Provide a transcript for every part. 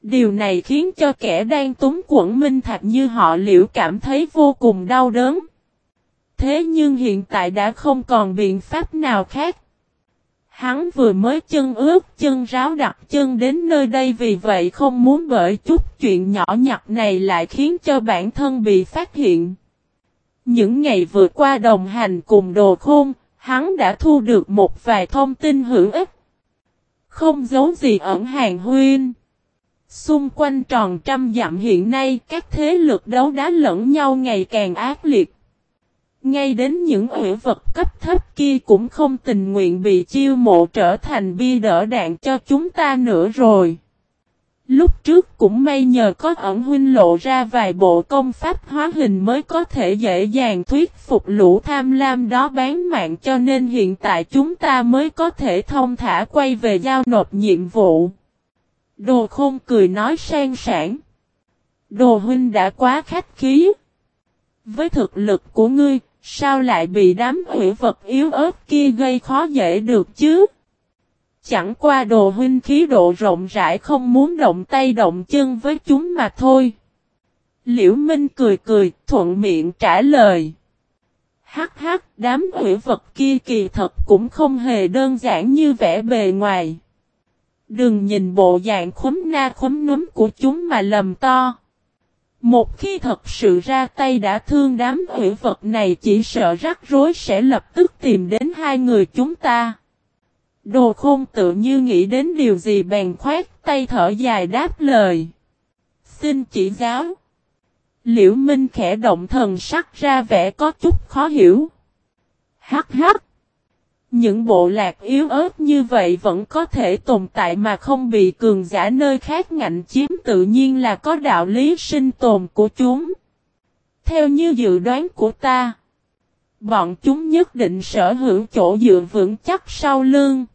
Điều này khiến cho kẻ đang túng quẫn minh thạch như họ Liễu cảm thấy vô cùng đau đớn. Thế nhưng hiện tại đã không còn biện pháp nào khác. Hắn vừa mới chân ướt chân ráo đặt chân đến nơi đây, vì vậy không muốn bởi chút chuyện nhỏ nhặt này lại khiến cho bản thân bị phát hiện. Những ngày vừa qua đồng hành cùng Đồ Khôn, hắn đã thu được một vài thông tin hữu ích. Không giấu gì ẩn hàng huynh. Xung quanh tròn trăm dặm hiện nay các thế lực đấu đá lẫn nhau ngày càng ác liệt. Ngay đến những ủy vật cấp thấp kia cũng không tình nguyện bị chiêu mộ trở thành bia đỡ đạn cho chúng ta nữa rồi. Lúc trước cũng may nhờ có ẩn huynh lộ ra vài bộ công pháp hóa hình mới có thể dễ dàng thuyết phục lũ tham lam đó bán mạng, cho nên hiện tại chúng ta mới có thể thông thả quay về giao nộp nhiệm vụ. Đồ Khôn cười nói sang sảng. Đồ huynh đã quá khách khí. Với thực lực của ngươi, sao lại bị đám hủy vật yếu ớt kia gây khó dễ được chứ? Chẳng qua Đồ huynh khí độ rộng rãi không muốn động tay động chân với chúng mà thôi. Liễu Minh cười cười, thuận miệng trả lời. Hắc hắc, đám hủy vật kia kỳ thật cũng không hề đơn giản như vẻ bề ngoài. Đừng nhìn bộ dạng khúm na khúm núm của chúng mà lầm to. Một khi thật sự ra tay đã thương đám hủy vật này, chỉ sợ rắc rối sẽ lập tức tìm đến hai người chúng ta. Đồ Khôn tự như nghĩ đến điều gì bèn khoát tay thở dài đáp lời. Xin chỉ giáo. Liễu Minh khẽ động thần sắc ra vẻ có chút khó hiểu. Hắc hắc. Những bộ lạc yếu ớt như vậy vẫn có thể tồn tại mà không bị cường giả nơi khác ngạnh chiếm, tự nhiên là có đạo lý sinh tồn của chúng. Theo như dự đoán của ta, bọn chúng nhất định sở hữu chỗ dựa vững chắc sau lưng.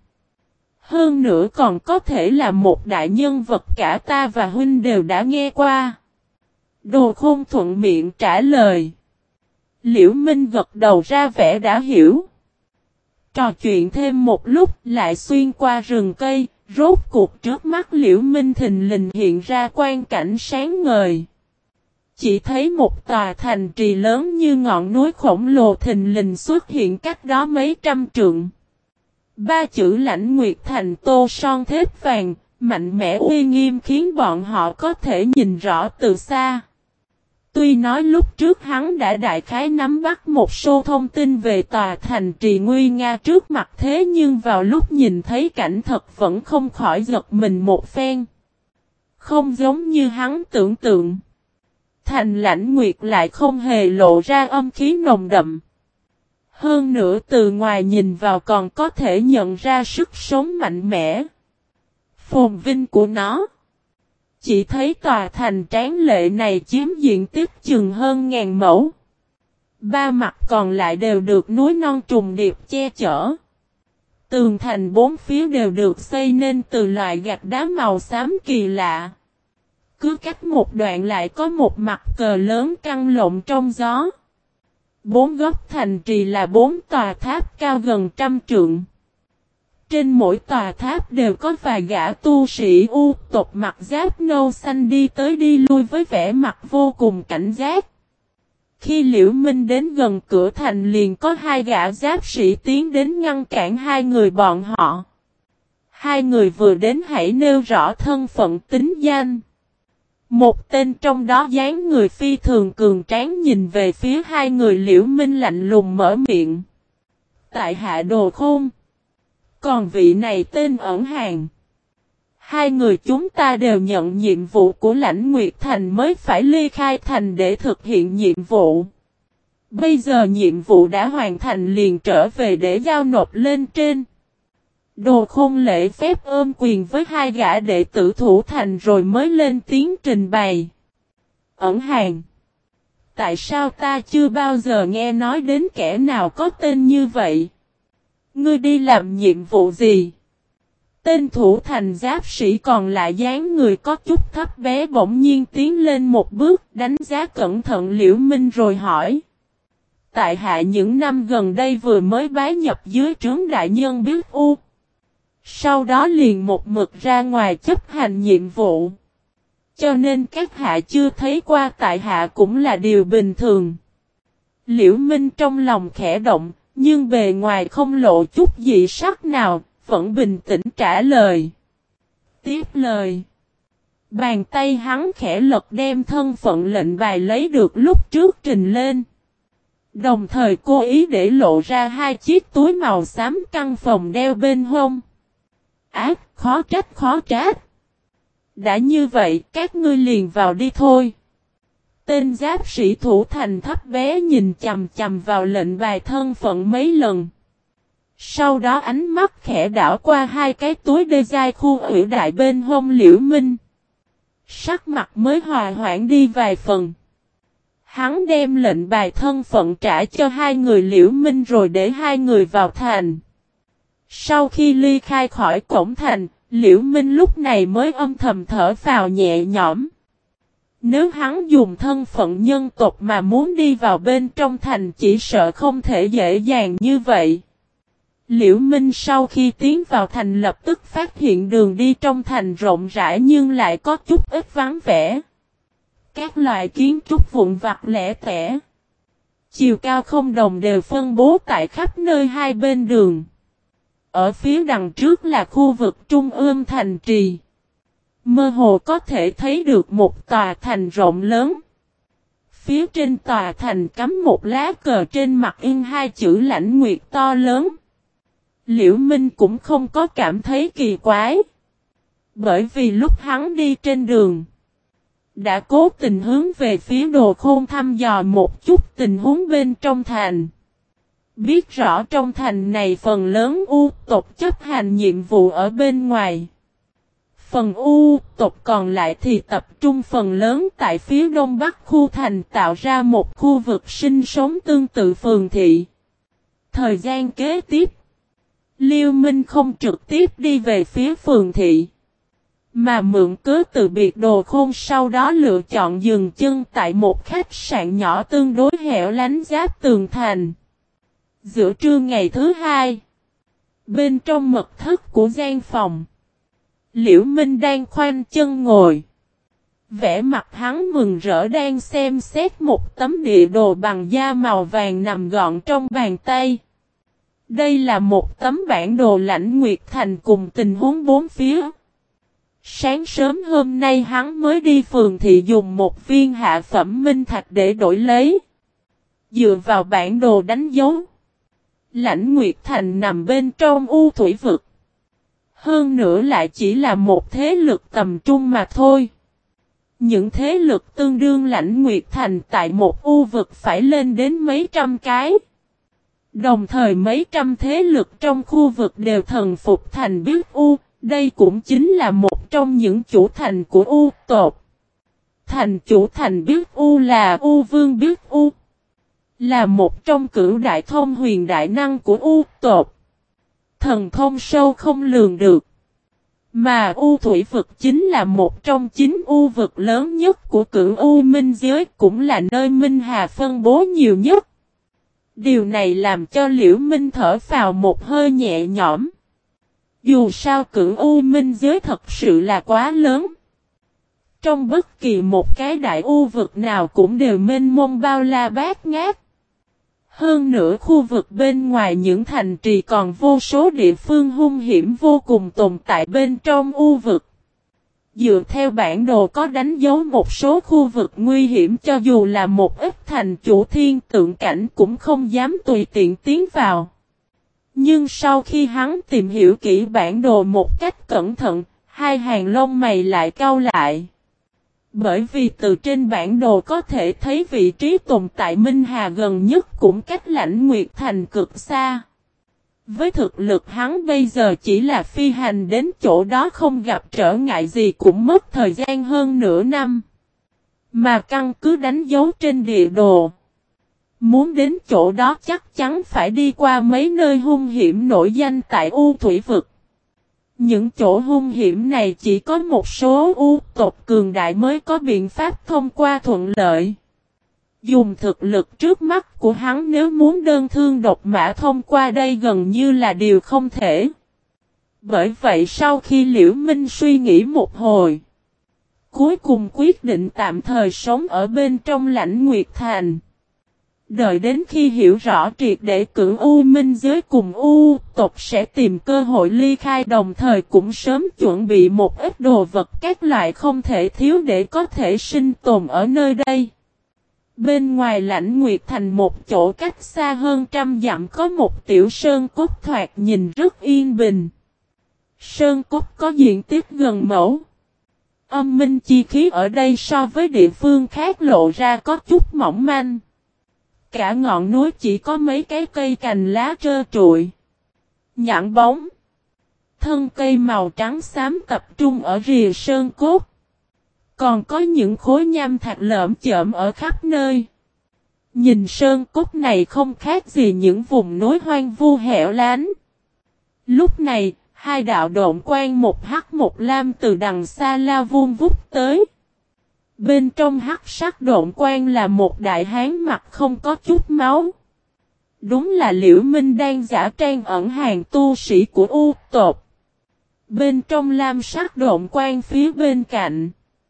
Hơn nữa còn có thể là một đại nhân vật cả ta và huynh đều đã nghe qua. Đồ Khôn thuận miệng trả lời. Liễu Minh gật đầu ra vẻ đã hiểu. Trò chuyện thêm một lúc lại xuyên qua rừng cây, rốt cuộc trước mắt Liễu Minh thình lình hiện ra quang cảnh sáng ngời. Chỉ thấy một tòa thành trì lớn như ngọn núi khổng lồ thình lình xuất hiện cách đó mấy trăm trượng. Ba chữ Lãnh Nguyệt Thành tô son thép vàng, mạnh mẽ uy nghiêm khiến bọn họ có thể nhìn rõ từ xa. Tuy nói lúc trước hắn đã đại khái nắm bắt một số thông tin về tòa thành trì nguy nga trước mặt, thế nhưng vào lúc nhìn thấy cảnh thật vẫn không khỏi giật mình một phen. Không giống như hắn tưởng tượng. Thành Lãnh Nguyệt lại không hề lộ ra âm khí nồng đậm. Hơn nữa từ ngoài nhìn vào còn có thể nhận ra sức sống mạnh mẽ, phồn vinh của nó. Chỉ thấy tòa thành tráng lệ này chiếm diện tích chừng hơn 1000 mẫu. Ba mặt còn lại đều được núi non trùng điệp che chở. Tường thành bốn phía đều được xây nên từ loại gạch đá màu xám kỳ lạ. Cứ cách một đoạn lại có một mặt cờ lớn căng lộn trong gió. Bốn góc thành trì là bốn tòa tháp cao gần 100 trượng. Trên mỗi tòa tháp đều có vài gã tu sĩ U tộc mặc giáp nâu xanh đi tới đi lui với vẻ mặt vô cùng cảnh giác. Khi Liễu Minh đến gần cửa thành liền có hai gã giáp sĩ tiến đến ngăn cản hai người bọn họ. Hai người vừa đến hãy nêu rõ thân phận tính danh. Một tên trong đó dáng người phi thường cường tráng nhìn về phía hai người. Liễu Minh lạnh lùng mở miệng. Tại hạ Đồ Khôn. Còn vị này tên Ẩn Hàng. Hai người chúng ta đều nhận nhiệm vụ của Lãnh Nguyệt Thành mới phải ly khai thành để thực hiện nhiệm vụ. Bây giờ nhiệm vụ đã hoàn thành liền trở về để giao nộp lên trên. Đồ Khôn lễ phép ôm quyền với hai gã đệ tử thủ thành rồi mới lên tiếng trình bày. Ẩn Hàng. Tại sao ta chưa bao giờ nghe nói đến kẻ nào có tên như vậy? Ngươi đi làm nhiệm vụ gì? Tên thủ thành giáp sĩ còn lại dáng người có chút thấp bé bỗng nhiên tiến lên một bước đánh giá cẩn thận Liễu Minh rồi hỏi. Tại hạ những năm gần đây vừa mới bái nhập dưới trướng đại nhân Biết U. Sau đó liền một mực ra ngoài chấp hành nhiệm vụ. Cho nên các hạ chưa thấy qua tại hạ cũng là điều bình thường. Liễu Minh trong lòng khẽ động, nhưng bề ngoài không lộ chút dị sắc nào, vẫn bình tĩnh trả lời. Tiếp lời. Bàn tay hắn khẽ lật đem thân phận lệnh bài lấy được lúc trước trình lên. Đồng thời cố ý để lộ ra hai chiếc túi màu xám căng phòng đeo bên hông. Ác, khó trách khó trách. Đã như vậy, các ngươi liền vào đi thôi. Tên giáp sĩ thủ thành thấp bé nhìn chằm chằm vào lệnh bài thân phận mấy lần. Sau đó ánh mắt khẽ đảo qua hai cái túi đê dai khu ủy đại bên hông Liễu Minh. Sắc mặt mới hòa hoãn đi vài phần. Hắn đem lệnh bài thân phận trả cho hai người Liễu Minh rồi để hai người vào thành. Sau khi ly khai khỏi cổng thành, Liễu Minh lúc này mới âm thầm thở phào nhẹ nhõm. Nếu hắn dùng thân phận nhân tộc mà muốn đi vào bên trong thành chỉ sợ không thể dễ dàng như vậy. Liễu Minh sau khi tiến vào thành lập tức phát hiện đường đi trong thành rộng rãi nhưng lại có chút ít vắng vẻ. Các loại kiến trúc vụn vặt lẻ tẻ. Chiều cao không đồng đều phân bố tại khắp nơi hai bên đường. Ở phía đằng trước là khu vực trung ương thành trì. Mơ hồ có thể thấy được một tòa thành rộng lớn. Phía trên tòa thành cắm một lá cờ trên mặt in hai chữ Lãnh Nguyệt to lớn. Liễu Minh cũng không có cảm thấy kỳ quái. Bởi vì lúc hắn đi trên đường, đã cố tình hướng về phía Đồ Khôn thăm dò một chút tình huống bên trong thành. Biết rõ trong thành này phần lớn U tộc chấp hành nhiệm vụ ở bên ngoài. Phần U tộc còn lại thì tập trung phần lớn tại phía đông bắc khu thành tạo ra một khu vực sinh sống tương tự phường thị. Thời gian kế tiếp, Liễu Minh không trực tiếp đi về phía phường thị, mà mượn cớ từ biệt Đồ Khôn sau đó lựa chọn dừng chân tại một khách sạn nhỏ tương đối hẻo lánh giáp tường thành. Giữa trưa ngày thứ hai, bên trong mật thất của gian phòng, Liễu Minh đang khoanh chân ngồi. Vẻ mặt hắn mừng rỡ đang xem xét một tấm địa đồ bằng da màu vàng nằm gọn trong bàn tay. Đây là một tấm bản đồ Lãnh Nguyệt Thành cùng tình huống bốn phía. Sáng sớm hôm nay hắn mới đi phường thị dùng một viên hạ phẩm minh thạch để đổi lấy. Dựa vào bản đồ đánh dấu, Lãnh Nguyệt Thành nằm bên trong U Thủy Vực. Hơn nữa lại chỉ là một thế lực tầm trung mà thôi. Những thế lực tương đương Lãnh Nguyệt Thành tại một U vực phải lên đến mấy trăm cái. Đồng thời mấy trăm thế lực trong khu vực đều thần phục thành Biết U, đây cũng chính là một trong những chủ thành của U tộc. Thành chủ thành Biết U là U Vương Biết U, là một trong cửu đại thông huyền đại năng của U tộc. Thần thông sâu không lường được. Mà U Thủy Vực chính là một trong 9 U vực lớn nhất của cửu U Minh giới, cũng là nơi Minh Hà phân bố nhiều nhất. Điều này làm cho Liễu Minh thở phào một hơi nhẹ nhõm. Dù sao cửu U Minh giới thật sự là quá lớn. Trong bất kỳ một cái đại U vực nào cũng đều mênh mông bao la bát ngát. Hơn nữa khu vực bên ngoài những thành trì còn vô số địa phương hung hiểm vô cùng tồn tại bên trong U vực. Dựa theo bản đồ có đánh dấu một số khu vực nguy hiểm, cho dù là một ít thành chủ thiên tượng cảnh cũng không dám tùy tiện tiến vào. Nhưng sau khi hắn tìm hiểu kỹ bản đồ một cách cẩn thận, hai hàng lông mày lại cau lại. Bởi vì từ trên bản đồ có thể thấy vị trí tồn tại Minh Hà gần nhất cũng cách Lãnh Nguyệt Thành cực xa. Với thực lực hắn bây giờ chỉ là phi hành đến chỗ đó không gặp trở ngại gì cũng mất thời gian hơn nửa năm. Mà căn cứ đánh dấu trên địa đồ, muốn đến chỗ đó chắc chắn phải đi qua mấy nơi hung hiểm nổi danh tại U Thủy Vực. Những chỗ hung hiểm này chỉ có một số U tộc cường đại mới có biện pháp thông qua thuận lợi. Dùng thực lực trước mắt của hắn nếu muốn đơn thương độc mã thông qua đây gần như là điều không thể. Bởi vậy sau khi Liễu Minh suy nghĩ một hồi, Cuối cùng quyết định tạm thời sống ở bên trong Lãnh Nguyệt Thành. Đợi đến khi hiểu rõ triệt để cưỡng U Minh giới cùng U tộc sẽ tìm cơ hội ly khai, đồng thời cũng sớm chuẩn bị một ít đồ vật các loại không thể thiếu để có thể sinh tồn ở nơi đây. Bên ngoài Lãnh Nguyệt Thành một chỗ cách xa hơn 100 dặm có một tiểu sơn cốt thoạt nhìn rất yên bình. Sơn cốt có diện tích gần mẫu. Âm minh chi khí ở đây so với địa phương khác lộ ra có chút mỏng manh. Cả ngọn núi chỉ có mấy cái cây cành lá trơ trụi, nhẵn bóng. Thân cây màu trắng xám tập trung ở rìa sơn cốt. Còn có những khối nham thạch lởm chởm ở khắp nơi. Nhìn sơn cốt này không khác gì những vùng núi hoang vu hẻo lánh. Lúc này, hai đạo độn quang một hắc một lam từ đằng xa lao vun vút tới. Bên trong hắc sắc độn quang là một đại hán mặt không có chút máu. Đúng là Liễu Minh đang giả trang ẩn hàng tu sĩ của U tộc. Bên trong lam sắc độn quang phía bên cạnh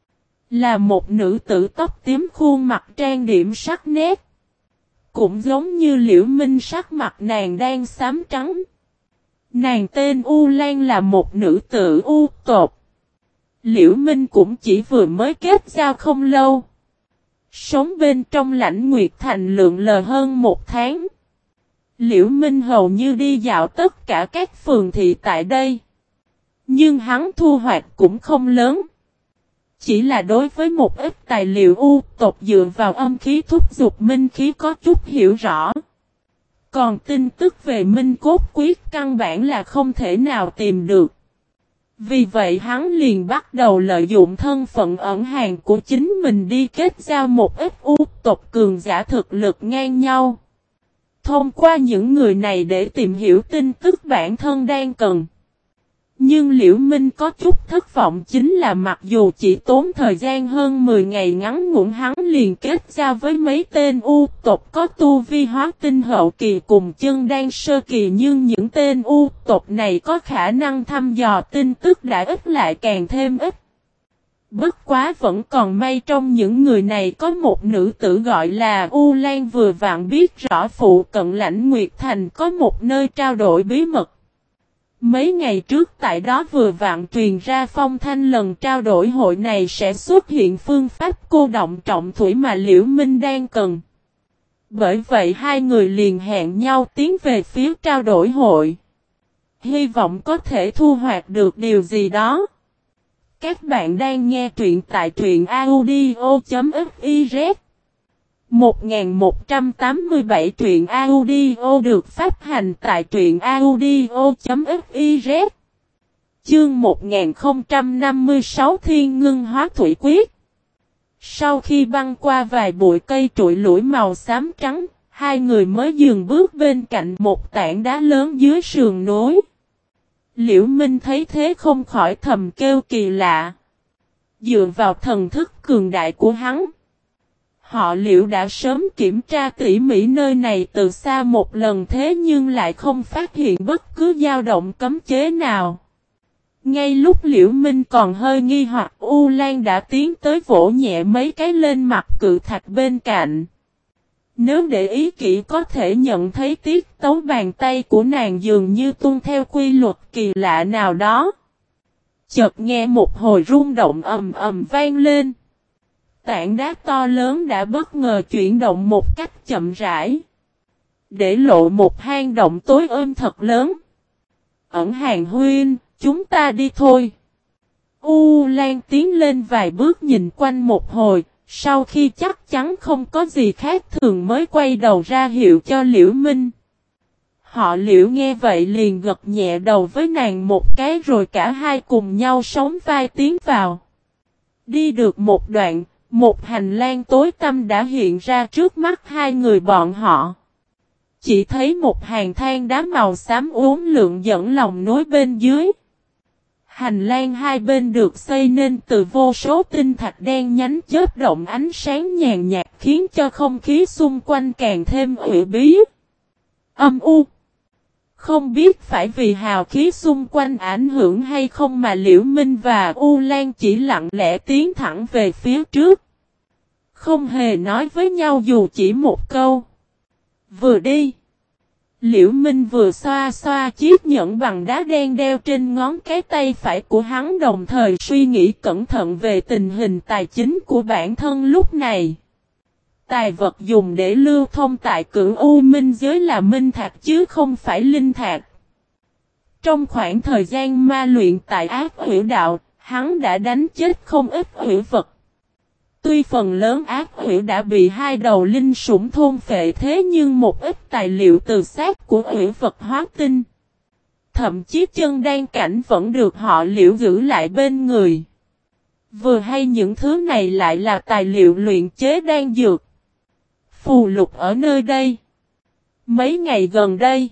là một nữ tử tóc tím khuôn mặt trang điểm sắc nét. Cũng giống như Liễu Minh, sắc mặt nàng đang xám trắng. Nàng tên U Lan là một nữ tử U tộc. Liễu Minh cũng chỉ vừa mới kết giao không lâu. Sống bên trong Lãnh Nguyệt Thành lượn lờ hơn 1 tháng. Liễu Minh hầu như đi dạo tất cả các phường thị tại đây. Nhưng hắn thu hoạch cũng không lớn. Chỉ là đối với một ít tài liệu U tộc dựa vào âm khí thúc dục minh khí có chút hiểu rõ. Còn tin tức về Minh Cốt Quyết căn bản là không thể nào tìm được. Vì vậy hắn liền bắt đầu lợi dụng thân phận ẩn hàng của chính mình đi kết giao một ít U tộc cường giả thực lực ngang nhau. Thông qua những người này để tìm hiểu tin tức bản thân đang cần. Nhưng Liễu Minh có chút thất vọng chính là mặc dù chỉ tốn thời gian hơn 10 ngày ngắn ngủn hắn liền kết giao với mấy tên U tộc có tu vi hóa tinh hậu kỳ cùng chân đan sơ kỳ, nhưng những tên U tộc này có khả năng thăm dò tin tức đã ít lại càng thêm ít. Bất quá vẫn còn may trong những người này có một nữ tử gọi là U Lan vừa vặn biết rõ phụ cận Lãnh Nguyệt Thành có một nơi trao đổi bí mật. Mấy ngày trước tại đó vừa vặn truyền ra phong thanh lần trao đổi hội này sẽ xuất hiện phương pháp cô động trọng thủy mà Liễu Minh đang cần. Bởi vậy hai người liền hẹn nhau tiến về phía trao đổi hội. Hy vọng có thể thu hoạch được điều gì đó. Các bạn đang nghe truyện tại truyện audio.fiz 1187 truyện audio được phát hành tại truyện audio.fiz. Chương 1056 Thiên Ngưng Hóa Thủy Quyết. Sau khi băng qua vài bụi cây trụi lủi màu xám trắng, hai người mới dừng bước bên cạnh một tảng đá lớn dưới sườn núi. Liễu Minh thấy thế không khỏi thầm kêu kỳ lạ. Dựa vào thần thức cường đại của hắn, họ Liễu đã sớm kiểm tra tỉ mỉ nơi này từ xa một lần thế nhưng lại không phát hiện bất cứ dao động cấm chế nào. Ngay lúc Liễu Minh còn hơi nghi hoặc, U Lan đã tiến tới vỗ nhẹ mấy cái lên mặt cự thạch bên cạnh. Nếu để ý kỹ có thể nhận thấy tiết tấu bàn tay của nàng dường như tuân theo quy luật kỳ lạ nào đó. Chợt nghe một hồi rung động ầm ầm vang lên. Tảng đá to lớn đã bất ngờ chuyển động một cách chậm rãi, để lộ một hang động tối ôm thật lớn. Ẩn hàng huynh, chúng ta đi thôi. U Lan tiến lên vài bước nhìn quanh một hồi, sau khi chắc chắn không có gì khác thường mới quay đầu ra hiệu cho Liễu Minh. Họ Liễu nghe vậy liền gật nhẹ đầu với nàng một cái rồi cả hai cùng nhau sóng vai tiến vào. Đi được một đoạn, một hành lang tối tăm đã hiện ra trước mắt hai người bọn họ. Chỉ thấy một hàng thang đá màu xám uốn lượn dẫn lòng núi bên dưới. Hành lang hai bên được xây nên từ vô số tinh thạch đen nhánh chớp động ánh sáng nhàn nhạt khiến cho không khí xung quanh càng thêm ủy bí. Âm u. Không biết phải vì hào khí xung quanh ảnh hưởng hay không mà Liễu Minh và U Lan chỉ lặng lẽ tiến thẳng về phía trước. Không hề nói với nhau dù chỉ một câu. Vừa đi, Liễu Minh vừa xoa xoa chiếc nhẫn bằng đá đen đeo trên ngón cái tay phải của hắn, đồng thời suy nghĩ cẩn thận về tình hình tài chính của bản thân lúc này. Tài vật dùng để lưu thông tại Cửu U Minh giới là minh thạch chứ không phải linh thạch. Trong khoảng thời gian ma luyện tại Ác Hủy Đạo, hắn đã đánh chết không ít hủy vật. Tuy phần lớn ác hủy đã bị hai đầu linh sủng thôn phệ, thế nhưng một ít tài liệu từ xác của hủy vật hóa tinh, thậm chí chân đan cảnh vẫn được họ Liễu giữ lại bên người. Vừa hay những thứ này lại là tài liệu luyện chế đan dược, phù lục ở nơi đây. Mấy ngày gần đây,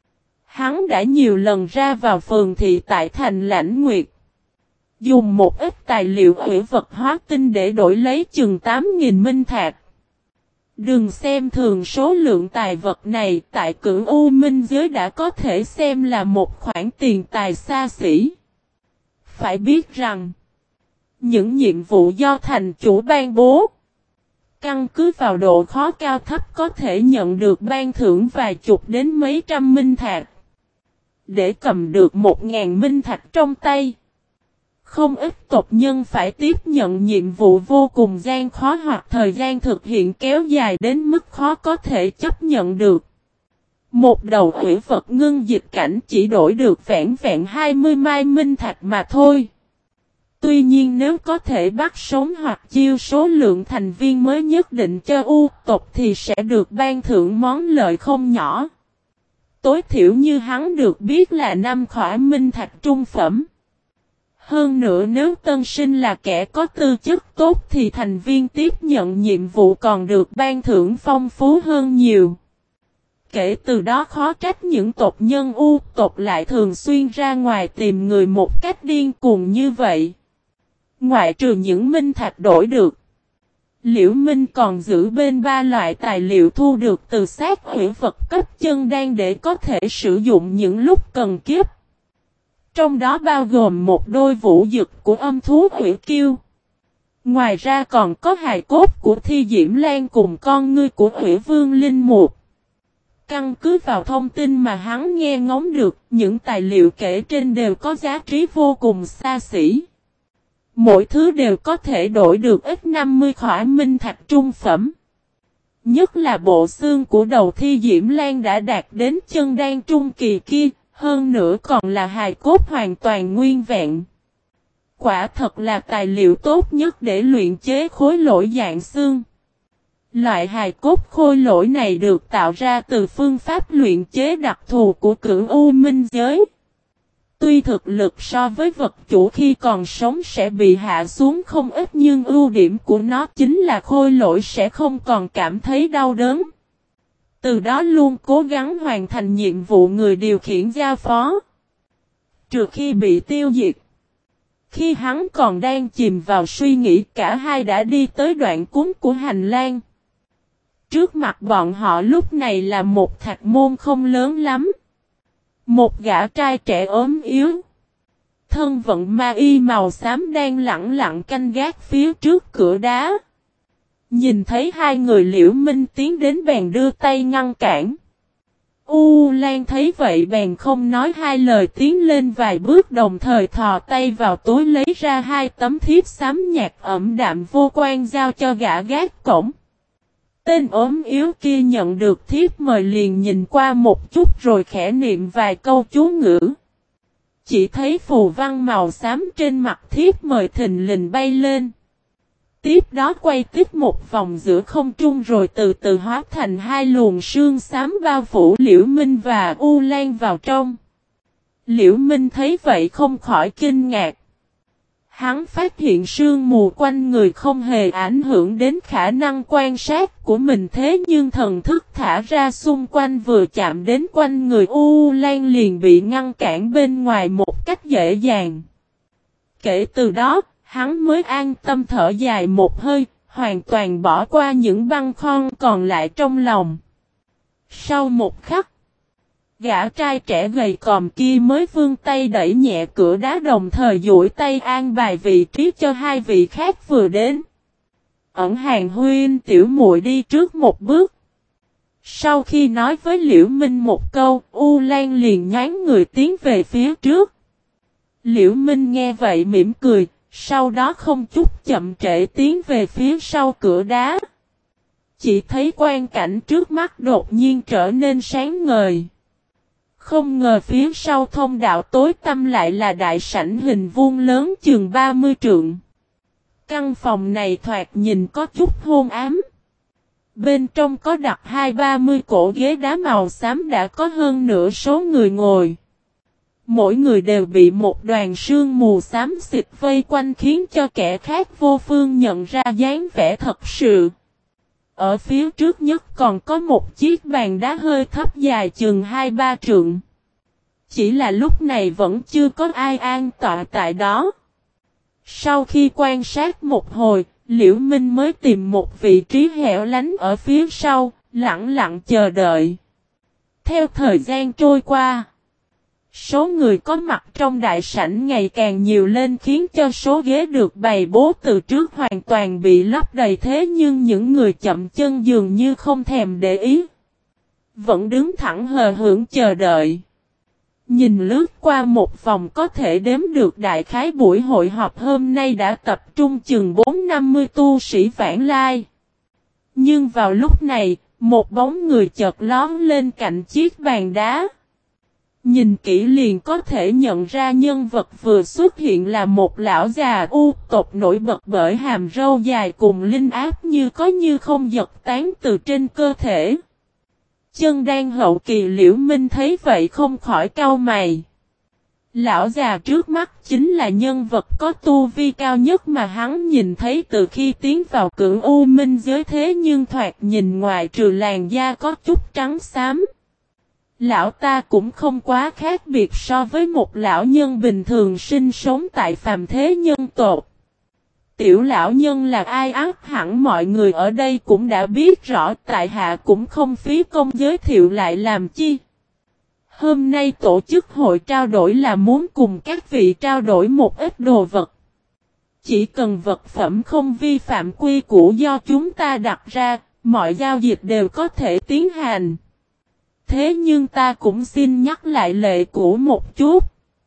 hắn đã nhiều lần ra vào phường thị tại thành Lãnh Nguyệt, dùng một ít tài liệu hủy vật hóa tinh để đổi lấy chừng 8.000 minh thạch. Đừng xem thường số lượng tài vật này, tại Cửu U Minh giới đã có thể xem là một khoản tiền tài xa xỉ. Phải biết rằng, những nhiệm vụ do thành chủ ban bố, căn cứ vào độ khó cao thấp có thể nhận được ban thưởng vài chục đến mấy trăm minh thạch. Để cầm được 1.000 minh thạch trong tay, không ít tộc nhân phải tiếp nhận nhiệm vụ vô cùng gian khó hoặc thời gian thực hiện kéo dài đến mức khó có thể chấp nhận được. Một đầu hủy vật ngưng dịch cảnh chỉ đổi được vẻn vẹn 20 mai minh thạch mà thôi. Tuy nhiên nếu có thể bắt sống hoặc chiêu số lượng thành viên mới nhất định cho U tộc thì sẽ được ban thưởng món lợi không nhỏ. Tối thiểu như hắn được biết là 5 khỏa minh thạch trung phẩm. Hơn nữa nếu tân sinh là kẻ có tư chất tốt thì thành viên tiếp nhận nhiệm vụ còn được ban thưởng phong phú hơn nhiều. Kể từ đó khó trách những tộc nhân U tộc lại thường xuyên ra ngoài tìm người một cách điên cuồng như vậy. Ngoại trừ những minh thạch đổi được, Liễu Minh còn giữ bên 3 loại tài liệu thu được từ xác hủy vật cấp chân đan để có thể sử dụng những lúc cần kiếp. Trong đó bao gồm một đôi vũ dực của âm thú hủy kiêu. Ngoài ra còn có hài cốt của Thi Diễm Lan cùng con ngươi của hủy vương linh mục. Căn cứ vào thông tin mà hắn nghe ngóng được, những tài liệu kể trên đều có giá trị vô cùng xa xỉ. Mỗi thứ đều có thể đổi được ít 50 khỏa minh thạch trung phẩm. Nhất là bộ xương của đầu Thi Diễm Lan đã đạt đến chân đan trung kỳ kia, hơn nữa còn là hài cốt hoàn toàn nguyên vẹn. Quả thật là tài liệu tốt nhất để luyện chế khối lỗi dạng xương. Loại hài cốt khôi lỗi này được tạo ra từ phương pháp luyện chế đặc thù của Cửu U Minh giới. Tuy thực lực so với vật chủ khi còn sống sẽ bị hạ xuống không ít, nhưng ưu điểm của nó chính là khôi lỗi sẽ không còn cảm thấy đau đớn. Từ đó luôn cố gắng hoàn thành nhiệm vụ người điều khiển giao phó. Trừ khi bị tiêu diệt. Khi hắn còn đang chìm vào suy nghĩ, cả hai đã đi tới đoạn cuối của hành lang. Trước mặt bọn họ lúc này là một thạch môn không lớn lắm. Một gã trai trẻ ốm yếu, thân vận ma y màu xám đang lẳng lặng canh gác phía trước cửa đá. Nhìn thấy hai người Liễu Minh tiến đến bèn đưa tay ngăn cản. U Lan thấy vậy bèn không nói hai lời tiến lên vài bước, đồng thời thò tay vào túi lấy ra 2 tấm thiếp xám nhạt ẩm đạm vô quan giao cho gã gác cổng. Tên ốm yếu kia nhận được thiếp mời liền nhìn qua một chút rồi khẽ niệm vài câu chú ngữ. Chỉ thấy phù văn màu xám trên mặt thiếp mời thình lình bay lên. Tiếp đó quay tiếp một vòng giữa không trung rồi từ từ hóa thành 2 luồng sương xám bao phủ Liễu Minh và U Lan vào trong. Liễu Minh thấy vậy không khỏi kinh ngạc. Hắn phát hiện sương mù quanh người không hề ảnh hưởng đến khả năng quan sát của mình, thế nhưng thần thức thả ra xung quanh vừa chạm đến quanh người U Lan liền bị ngăn cản bên ngoài một cách dễ dàng. Kể từ đó, hắn mới an tâm thở dài một hơi, hoàn toàn bỏ qua những băn khoăn còn lại trong lòng. Sau một khắc, Gã trai trẻ gầy còm kia mới vươn tay đẩy nhẹ cửa đá đồng thời duỗi tay an bài vị trí cho hai vị khác vừa đến. Ẩn Hàng huynh tiểu muội đi trước một bước. Sau khi nói với Liễu Minh một câu, U Lan liền nhán người tiến về phía trước. Liễu Minh nghe vậy mỉm cười, sau đó không chút chậm trễ tiến về phía sau cửa đá. Chỉ thấy quang cảnh trước mắt đột nhiên trở nên sáng ngời. Không ngờ phía sau thông đạo tối tăm lại là đại sảnh hình vuông lớn chừng 30 trượng. Căn phòng này thoạt nhìn có chút hôn ám. Bên trong có đặt 20-30 cổ ghế đá màu xám đã có hơn nửa số người ngồi. Mỗi người đều bị một đoàn sương mù xám xịt vây quanh khiến cho kẻ khác vô phương nhận ra dáng vẻ thật sự. Ở phía trước nhất còn có một chiếc bàn đá hơi thấp dài chừng 2-3 trượng. Chỉ là lúc này vẫn chưa có ai an tọa tại đó. Sau khi quan sát một hồi, Liễu Minh mới tìm một vị trí hẻo lánh ở phía sau, lặng lặng chờ đợi. Theo thời gian trôi qua, số người có mặt trong đại sảnh ngày càng nhiều lên khiến cho số ghế được bày bố từ trước hoàn toàn bị lấp đầy, thế nhưng những người chậm chân dường như không thèm để ý. Vẫn đứng thẳng hờ hững chờ đợi. Nhìn lướt qua một vòng có thể đếm được đại khái buổi hội họp hôm nay đã tập trung chừng 4-50 tu sĩ vãng lai. Nhưng vào lúc này, một bóng người chợt lóm lên cạnh chiếc bàn đá. Nhìn kỹ liền có thể nhận ra nhân vật vừa xuất hiện là một lão già u tộc nổi bật bởi hàm râu dài cùng linh áp như có như không giật tán từ trên cơ thể. Chân đan hậu kỳ Liễu Minh thấy vậy không khỏi cau mày. Lão già trước mắt chính là nhân vật có tu vi cao nhất mà hắn nhìn thấy từ khi tiến vào Cửu U Minh giới, thế nhưng thoạt nhìn ngoài trừ làn da có chút trắng xám. Lão ta cũng không quá khác biệt so với một lão nhân bình thường sinh sống tại phàm thế nhân tộc. Tiểu lão nhân là ai ác hẳn mọi người ở đây cũng đã biết rõ, tại hạ cũng không phí công giới thiệu lại làm chi. Hôm nay tổ chức hội trao đổi là muốn cùng các vị trao đổi một ít đồ vật. Chỉ cần vật phẩm không vi phạm quy củ do chúng ta đặt ra, mọi giao dịch đều có thể tiến hành. Thế nhưng ta cũng xin nhắc lại lệ cũ một chút.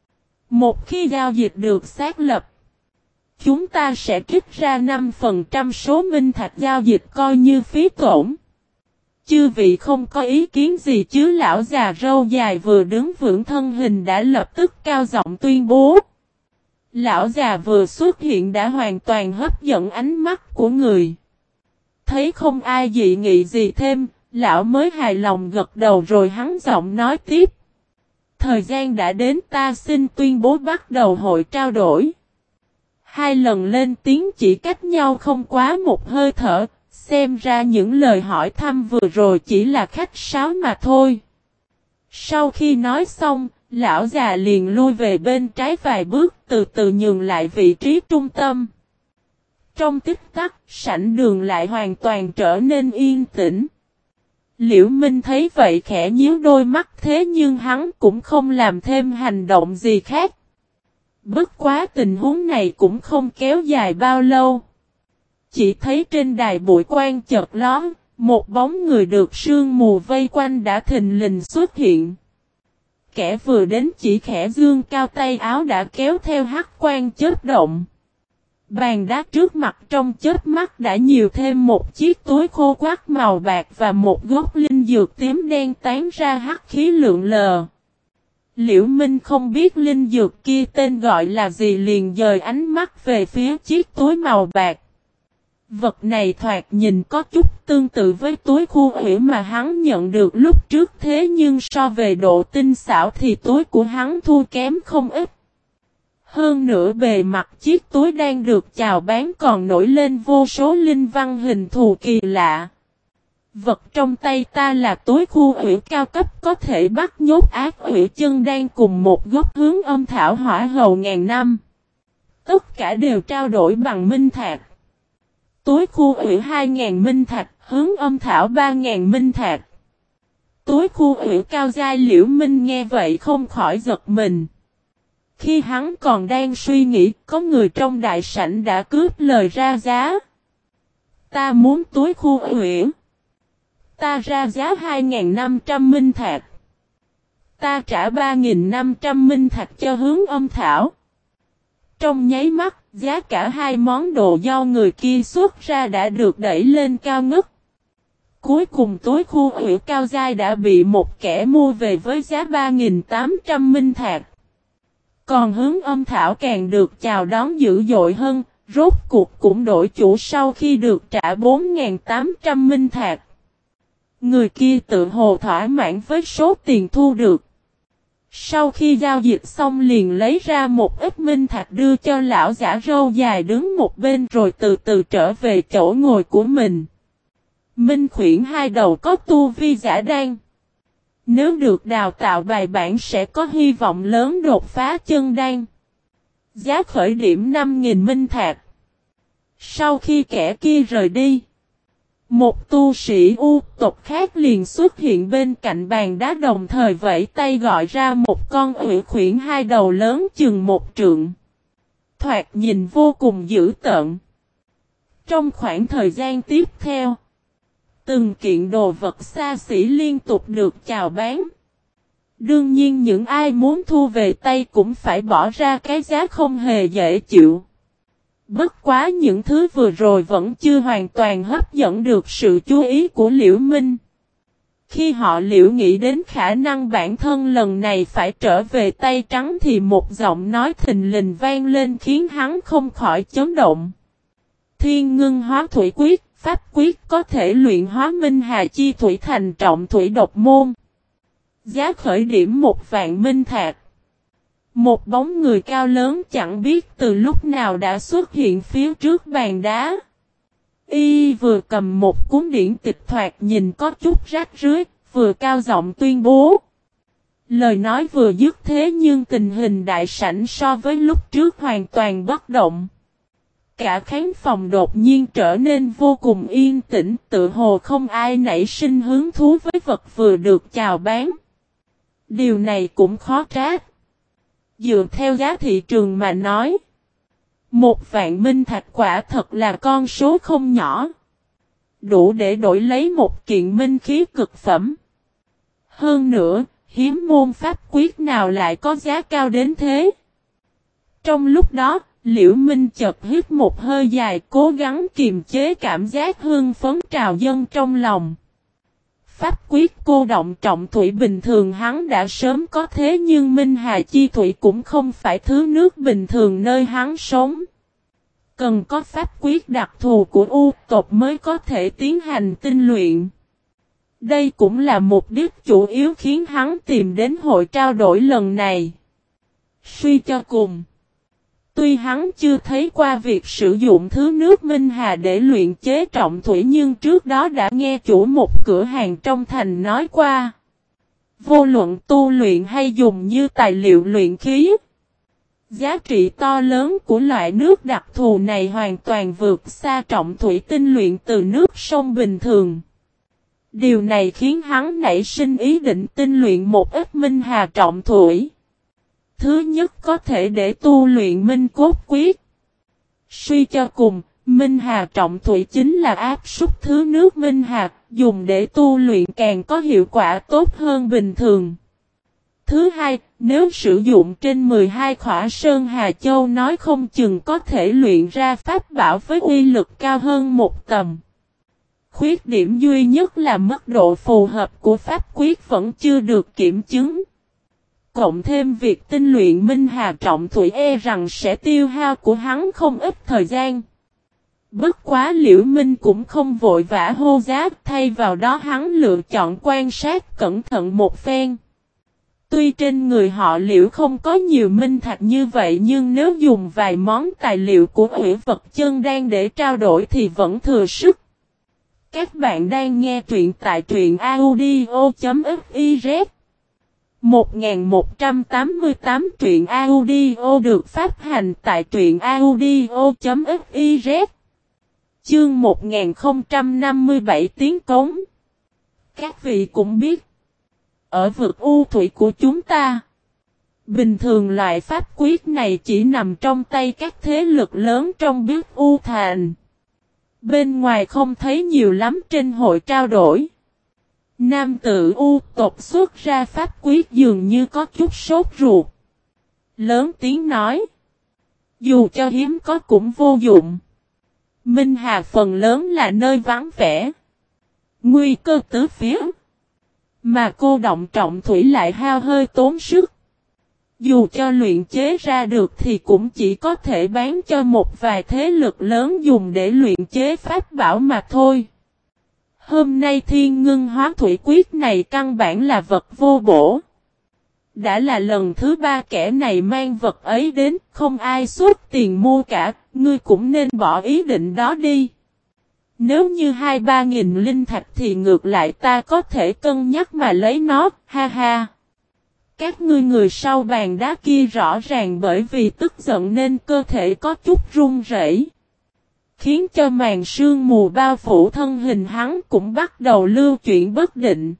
Một khi giao dịch được xác lập, chúng ta sẽ trích ra 5% số minh thạch giao dịch coi như phí tổn. Chư vị không có ý kiến gì chứ? Lão già râu dài vừa đứng vững thân hình đã lập tức cao giọng tuyên bố. Lão già vừa xuất hiện đã hoàn toàn hấp dẫn ánh mắt của người. Thấy không ai dị nghị gì thêm, lão mới hài lòng gật đầu rồi hắn giọng nói tiếp. Thời gian đã đến, ta xin tuyên bố bắt đầu hội trao đổi. Hai lần lên tiếng chỉ cách nhau không quá một hơi thở, xem ra những lời hỏi thăm vừa rồi chỉ là khách sáo mà thôi. Sau khi nói xong, lão già liền lui về bên trái vài bước, từ từ nhường lại vị trí trung tâm. Trong tích tắc, sảnh đường lại hoàn toàn trở nên yên tĩnh. Liễu Minh thấy vậy khẽ nhíu đôi mắt, thế nhưng hắn cũng không làm thêm hành động gì khác. Bất quá tình huống này cũng không kéo dài bao lâu. Chỉ thấy trên đài bụi quang chợt lóe, một bóng người được sương mù vây quanh đã thình lình xuất hiện. Kẻ vừa đến chỉ khẽ dương cao tay áo đã kéo theo hắc quang chớp động. Bàn đá trước mặt trong chớp mắt đã nhiều thêm một chiếc túi khô quắc màu bạc và một gốc linh dược tím đen tán ra hắc khí lượn lờ. Liễu Minh không biết linh dược kia tên gọi là gì liền dời ánh mắt về phía chiếc túi màu bạc. Vật này thoạt nhìn có chút tương tự với túi khu ủy mà hắn nhận được lúc trước, thế nhưng so về độ tinh xảo thì túi của hắn thua kém không ít. Hơn nữa bề mặt chiếc túi đang được chào bán còn nổi lên vô số linh văn hình thù kỳ lạ. Vật trong tay ta là túi khu ủy cao cấp có thể bắt nhốt ác ủy chân đan cùng một gốc hướng âm thảo hỏa hầu ngàn năm. Tất cả đều trao đổi bằng minh thạch. Túi khu ủy 2.000 minh thạch, hướng âm thảo 3.000 minh thạch. Túi khu ủy cao giai Liễu Minh nghe vậy không khỏi giật mình. Khi hắn còn đang suy nghĩ, có người trong đại sảnh đã cướp lời ra giá. Ta muốn túi khu ủy. Ta ra giá 2.500 minh thạch. Ta trả 3.500 minh thạch cho Hướng Âm Thảo. Trong nháy mắt, giá cả hai món đồ do người kia xuất ra đã được đẩy lên cao ngất. Cuối cùng túi khu ủy cao giai đã bị một kẻ mua về với giá 3.800 minh thạch. Còn Hướng Âm Thảo càng được chào đón dữ dội hơn, rốt cuộc cũng đổi chủ sau khi được trả 4.800 minh thạch. Người kia tự hồ thỏa mãn với số tiền thu được. Sau khi giao dịch xong liền lấy ra một ít minh thạch đưa cho lão giả râu dài đứng một bên rồi từ từ trở về chỗ ngồi của mình. Minh Khuyển hai đầu có tu vi giả đan. Nếu được đào tạo bài bản sẽ có hy vọng lớn đột phá chân đan. Giá khởi điểm 5.000 minh thạch. Sau khi kẻ kia rời đi, một tu sĩ U tộc khác liền xuất hiện bên cạnh bàn đá đồng thời vẫy tay gọi ra một con uyển khuyển hai đầu lớn chừng một trượng. Thoạt nhìn vô cùng dữ tợn. Trong khoảng thời gian tiếp theo, từng kiện đồ vật xa xỉ liên tục được chào bán. Đương nhiên những ai muốn thu về tay cũng phải bỏ ra cái giá không hề dễ chịu. Bất quá những thứ vừa rồi vẫn chưa hoàn toàn hấp dẫn được sự chú ý của Liễu Minh. Khi họ Liễu nghĩ đến khả năng bản thân lần này phải trở về tay trắng thì một giọng nói thình lình vang lên khiến hắn không khỏi chấn động. Thiên ngưng hóa thủy quyết, pháp quyết có thể luyện hóa minh hà chi thủy thành trọng thủy độc môn. Giá khởi điểm 1.000 minh thạch. Một bóng người cao lớn chẳng biết từ lúc nào đã xuất hiện phía trước bàn đá. Y vừa cầm một cuốn điển tịch thoạt nhìn có chút rách rưới, vừa cao giọng tuyên bố. Lời nói vừa dứt thế nhưng tình hình đại sảnh so với lúc trước hoàn toàn bất động. Cả khán phòng đột nhiên trở nên vô cùng yên tĩnh, tự hồ không ai nảy sinh hứng thú với vật vừa được chào bán. Điều này cũng khó trách. Dựa theo giá thị trường mà nói, 1.000 minh thạch quả thật là con số không nhỏ. Đủ để đổi lấy một kiện minh khí cực phẩm. Hơn nữa, hiếm môn pháp quyết nào lại có giá cao đến thế. Trong lúc đó, Liễu Minh chợt hít một hơi dài cố gắng kiềm chế cảm giác hưng phấn trào dâng trong lòng. Pháp quyết cô động trọng thủy bình thường hắn đã sớm có thế nhưng Minh Hà Chi Thủy cũng không phải thứ nước bình thường nơi hắn sống. Cần có pháp quyết đặc thù của U tộc mới có thể tiến hành tinh luyện. Đây cũng là mục đích chủ yếu khiến hắn tìm đến hội trao đổi lần này. Suy cho cùng, tuy hắn chưa thấy qua việc sử dụng thứ nước Minh Hà để luyện chế trọng thủy nhưng trước đó đã nghe chủ một cửa hàng trong thành nói qua. Vô luận tu luyện hay dùng như tài liệu luyện khí, giá trị to lớn của loại nước đặc thù này hoàn toàn vượt xa trọng thủy tinh luyện từ nước sông bình thường. Điều này khiến hắn nảy sinh ý định tinh luyện một ít Minh Hà trọng thủy. Thứ nhất có thể để tu luyện Minh Cốt Quyết. Suy cho cùng, Minh Hà trọng thủy chính là áp súc thứ nước Minh Hà, dùng để tu luyện càng có hiệu quả tốt hơn bình thường. Thứ hai, nếu sử dụng trên 12 khỏa Sơn Hà Châu nói không chừng có thể luyện ra pháp bảo với uy lực cao hơn một tầm. Khuyết điểm duy nhất là mức độ phù hợp của pháp quyết vẫn chưa được kiểm chứng. Cộng thêm việc tinh luyện Minh Hà trọng thủy rằng sẽ tiêu hao của hắn không ít thời gian. Bất quá Liễu Minh cũng không vội vã hô giá, thay vào đó hắn lựa chọn quan sát cẩn thận một phen. Tuy trên người họ Liễu không có nhiều minh thạch như vậy nhưng nếu dùng vài món tài liệu của ủy vật chân đan để trao đổi thì vẫn thừa sức. Các bạn đang nghe truyện tại truyện audio.fiz 1188 truyện audio được phát hành tại truyện audio.fiz. Chương 1057 tiếng cống. Các vị cũng biết, ở vực u thủy của chúng ta. Bình thường loại pháp quyết này chỉ nằm trong tay các thế lực lớn trong Biết U Thành. Bên ngoài không thấy nhiều lắm trên hội trao đổi. Nam tử U tộc xuất ra pháp quyết dường như có chút sốt ruột. Lớn tiếng nói. Dù cho hiếm có cũng vô dụng. Minh Hà phần lớn là nơi vắng vẻ. Nguy cơ tứ phía. Mà cô động trọng thủy lại hao hơi tốn sức. Dù cho luyện chế ra được thì cũng chỉ có thể bán cho một vài thế lực lớn dùng để luyện chế pháp bảo mà thôi. Hôm nay thiên ngưng hóa thủy quyết này căn bản là vật vô bổ. Đã là lần thứ 3 kẻ này mang vật ấy đến, không ai xuất tiền mua cả, ngươi cũng nên bỏ ý định đó đi. Nếu như 2-3 nghìn linh thạch thì ngược lại ta có thể cân nhắc mà lấy nó, ha ha. Các ngươi người sau bàn đá kia rõ ràng bởi vì tức giận nên cơ thể có chút run rẩy, khiến cho màn sương mù bao phủ thân hình hắn cũng bắt đầu lưu chuyển bất định.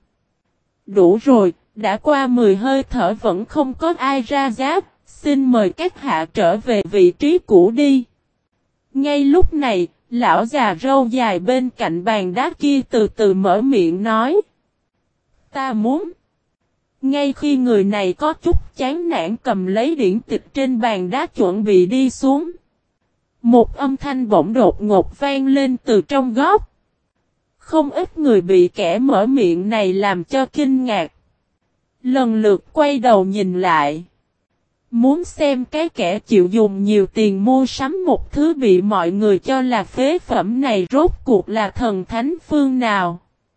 Đủ rồi, đã qua 10 hơi thở vẫn không có ai ra giáp, xin mời các hạ trở về vị trí cũ đi. Ngay lúc này, lão già râu dài bên cạnh bàn đá kia từ từ mở miệng nói. Ta muốn. Ngay khi người này có chút chán nản cầm lấy điển tịch trên bàn đá chuẩn bị đi xuống. Một âm thanh bỗng đột ngột vang lên từ trong góc. Không ít người bị kẻ mở miệng này làm cho kinh ngạc. Lần lượt quay đầu nhìn lại. Muốn xem cái kẻ chịu dùng nhiều tiền mua sắm một thứ bị mọi người cho là phế phẩm này rốt cuộc là thần thánh phương nào.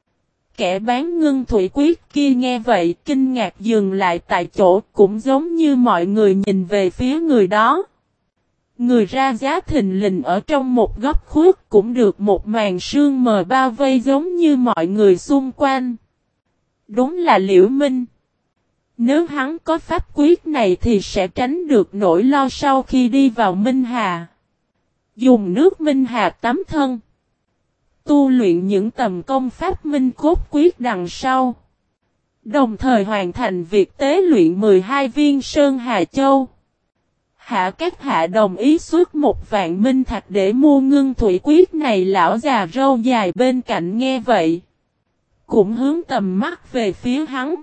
Kẻ bán ngưng thủy quyết kia nghe vậy kinh ngạc dừng lại tại chỗ cũng giống như mọi người nhìn về phía người đó. Người ra giá thình lình ở trong một góc khuất cũng được một màn sương mờ bao vây giống như mọi người xung quanh. Đúng là Liễu Minh. Nếu hắn có pháp quyết này thì sẽ tránh được nỗi lo sau khi đi vào Minh Hà. Dùng nước Minh Hà tắm thân. Tu luyện những tầm công pháp minh cốt quyết đằng sau. Đồng thời hoàn thành việc tế luyện 12 viên Sơn Hà Châu. Các hạ đồng ý xuất 1 vạn minh thạch để mua ngưng thủy quyết này. Lão già râu dài bên cạnh nghe vậy. Cũng hướng tầm mắt về phía hắn.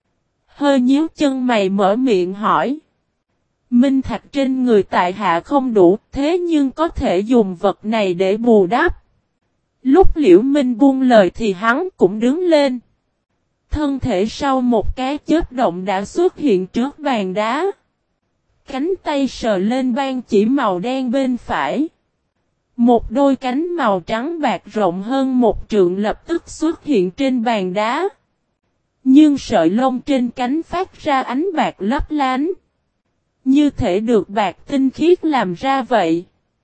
Hơi nhíu chân mày mở miệng hỏi. Minh thạch trên người tại hạ không đủ, thế nhưng có thể dùng vật này để bù đắp. Lúc Liễu Minh buông lời thì hắn cũng đứng lên. Thân thể sau một cái chớp động đã xuất hiện trước bàn đá. Cánh tay sờ lên ban chỉ màu đen bên phải. Một đôi cánh màu trắng bạc rộng hơn 1 trượng lập tức xuất hiện trên bàn đá. Nhưng sợi lông trên cánh phát ra ánh bạc lấp lánh. Như thể được bạc tinh khiết làm ra vậy.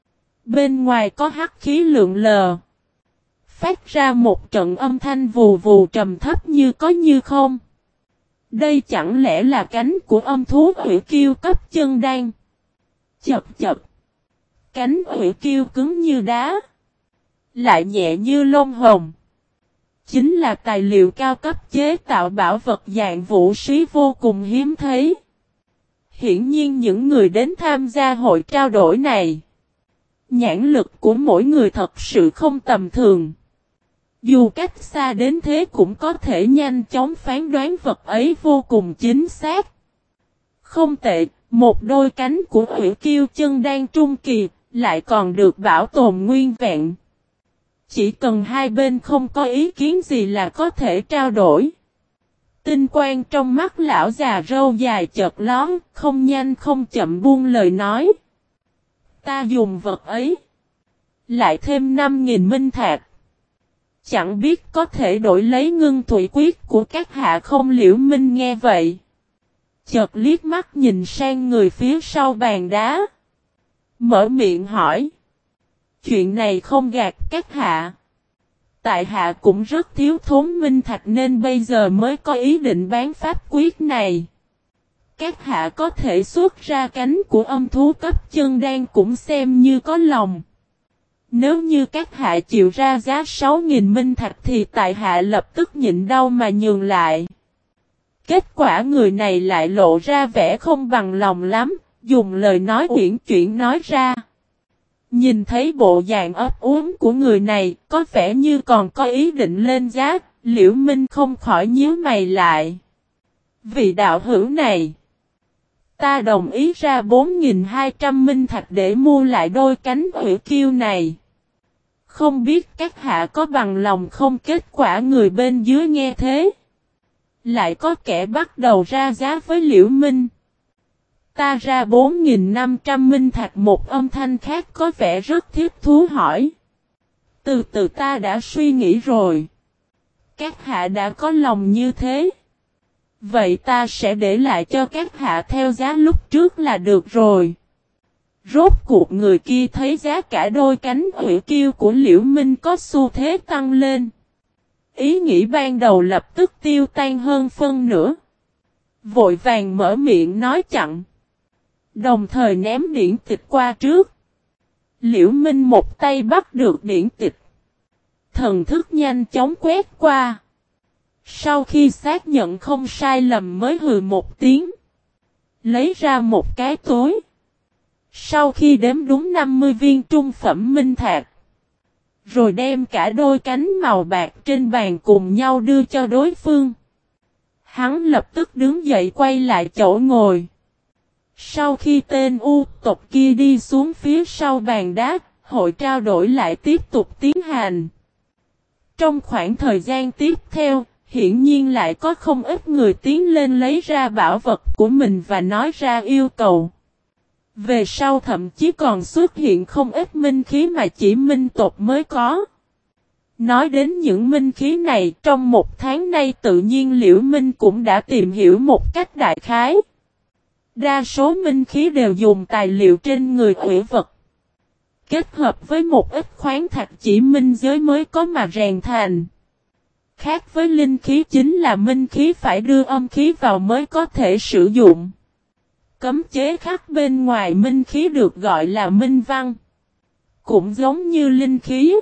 Bên ngoài có hắc khí lượn lờ. Phát ra một trận âm thanh vù vù trầm thấp như có như không. Đây chẳng lẽ là cánh của âm thú Hủy Kiêu cấp chân đan? Chập chập. Cánh Hủy Kiêu cứng như đá. Lại nhẹ như lông hồng. Chính là tài liệu cao cấp chế tạo bảo vật dạng vũ khí vô cùng hiếm thấy. Hiển nhiên những người đến tham gia hội trao đổi này. Nhãn lực của mỗi người thật sự không tầm thường. Dù cách xa đến thế cũng có thể nhanh chóng phán đoán vật ấy vô cùng chính xác. Không tệ, một đôi cánh của Hủy Kiêu chân đan trung kỳ, lại còn được bảo tồn nguyên vẹn. Chỉ cần hai bên không có ý kiến gì là có thể trao đổi. Tinh quang trong mắt lão già râu dài chợt lón, không nhanh không chậm buông lời nói. Ta dùng vật ấy. Lại thêm 5.000 minh thạch. Chẳng biết có thể đổi lấy ngưng thủy quyết của các hạ không. Liễu Minh nghe vậy. Chợt liếc mắt nhìn sang người phía sau bàn đá. Mở miệng hỏi. Chuyện này không gạt các hạ. Tại hạ cũng rất thiếu thốn minh thạch nên bây giờ mới có ý định bán pháp quyết này. Các hạ có thể xuất ra cánh của âm thú cấp chân đan cũng xem như có lòng. Nếu như các hạ chịu ra giá 6.000 minh thạch thì tại hạ lập tức nhịn đau mà nhường lại. Kết quả người này lại lộ ra vẻ không bằng lòng lắm, dùng lời nói uyển chuyển nói ra. Nhìn thấy bộ dạng ấp úng của người này, có vẻ như còn có ý định lên giá, Liễu Minh không khỏi nhíu mày lại. Vị đạo hữu này, ta đồng ý ra 4.200 minh thạch để mua lại đôi cánh hủy kiêu này. Không biết các hạ có bằng lòng không? Kết quả người bên dưới nghe thế. Lại có kẻ bắt đầu ra giá với Liễu Minh. Ta ra 4.500 minh thạch. Một âm thanh khác có vẻ rất thiết thú hỏi. Từ từ, ta đã suy nghĩ rồi. Các hạ đã có lòng như thế. Vậy ta sẽ để lại cho các hạ theo giá lúc trước là được rồi. Rốt cuộc người kia thấy giá cả đôi cánh hủy kiêu của Liễu Minh có xu thế tăng lên. Ý nghĩ ban đầu lập tức tiêu tan hơn phân nửa. Vội vàng mở miệng nói chặn. Đồng thời ném điển tịch qua trước. Liễu Minh một tay bắt được điển tịch. Thần thức nhanh chóng quét qua. Sau khi xác nhận không sai lầm mới hừ một tiếng. Lấy ra một cái túi. Sau khi đếm đúng 50 viên trung phẩm minh thạch. Rồi đem cả đôi cánh màu bạc trên bàn cùng nhau đưa cho đối phương. Hắn lập tức đứng dậy quay lại chỗ ngồi. Sau khi tên U tộc kia đi xuống phía sau bàn đá, hội trao đổi lại tiếp tục tiến hành. Trong khoảng thời gian tiếp theo, hiển nhiên lại có không ít người tiến lên lấy ra bảo vật của mình và nói ra yêu cầu. Về sau thậm chí còn xuất hiện không ít minh khí mà chỉ minh tộc mới có. Nói đến những minh khí này, trong một tháng nay tự nhiên Liễu Minh cũng đã tìm hiểu một cách đại khái. Đa số minh khí đều dùng tài liệu trên người hủy vật. Kết hợp với một ít khoáng thạch chỉ minh giới mới có mà rèn thành. Khác với linh khí chính là minh khí phải đưa âm khí vào mới có thể sử dụng. Cấm chế khắc bên ngoài minh khí được gọi là minh văn. Cũng giống như linh khí.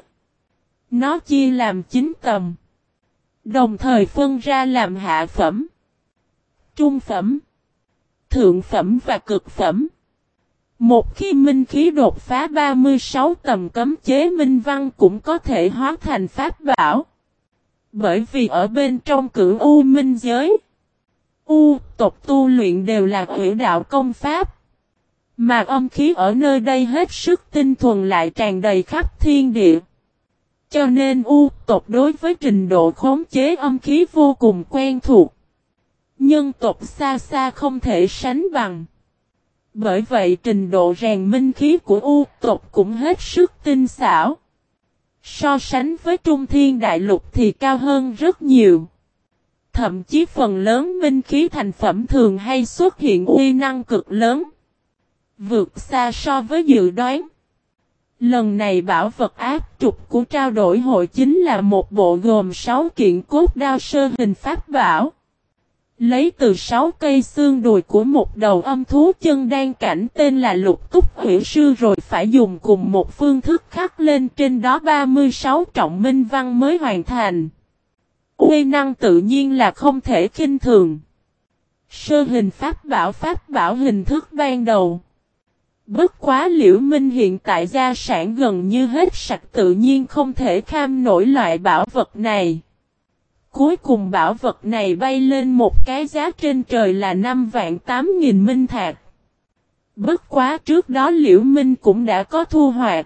Nó chia làm 9 tầm. Đồng thời phân ra làm hạ phẩm, trung phẩm, thượng phẩm và cực phẩm. Một khi minh khí đột phá 36 tầm cấm chế minh văn cũng có thể hóa thành pháp bảo. Bởi vì ở bên trong cửu U minh giới, U tộc tu luyện đều là hủy đạo công pháp. Mà âm khí ở nơi đây hết sức tinh thuần lại tràn đầy khắp thiên địa. Cho nên U tộc đối với trình độ khống chế âm khí vô cùng quen thuộc. Nhân tộc xa xa không thể sánh bằng. Bởi vậy trình độ rèn minh khí của U tộc cũng hết sức tinh xảo. So sánh với Trung Thiên Đại Lục thì cao hơn rất nhiều. Thậm chí phần lớn minh khí thành phẩm thường hay xuất hiện uy năng cực lớn. Vượt xa so với dự đoán. Lần này bảo vật áp trục của trao đổi hội chính là một bộ gồm 6 kiện cốt đao sơ hình pháp bảo. Lấy từ 6 cây xương đùi của một đầu âm thú chân đan cảnh tên là Lục Túc Hủy Sư rồi phải dùng cùng một phương thức khắc lên trên đó 36 trọng minh văn mới hoàn thành. Uy năng tự nhiên là không thể khinh thường. Sơ hình pháp bảo hình thức ban đầu. Bất quá Liễu Minh hiện tại gia sản gần như hết sạch tự nhiên không thể kham nổi loại bảo vật này. Cuối cùng bảo vật này bay lên một cái giá trên trời là 5.800.000 minh thạch. Bất quá trước đó Liễu Minh cũng đã có thu hoạch.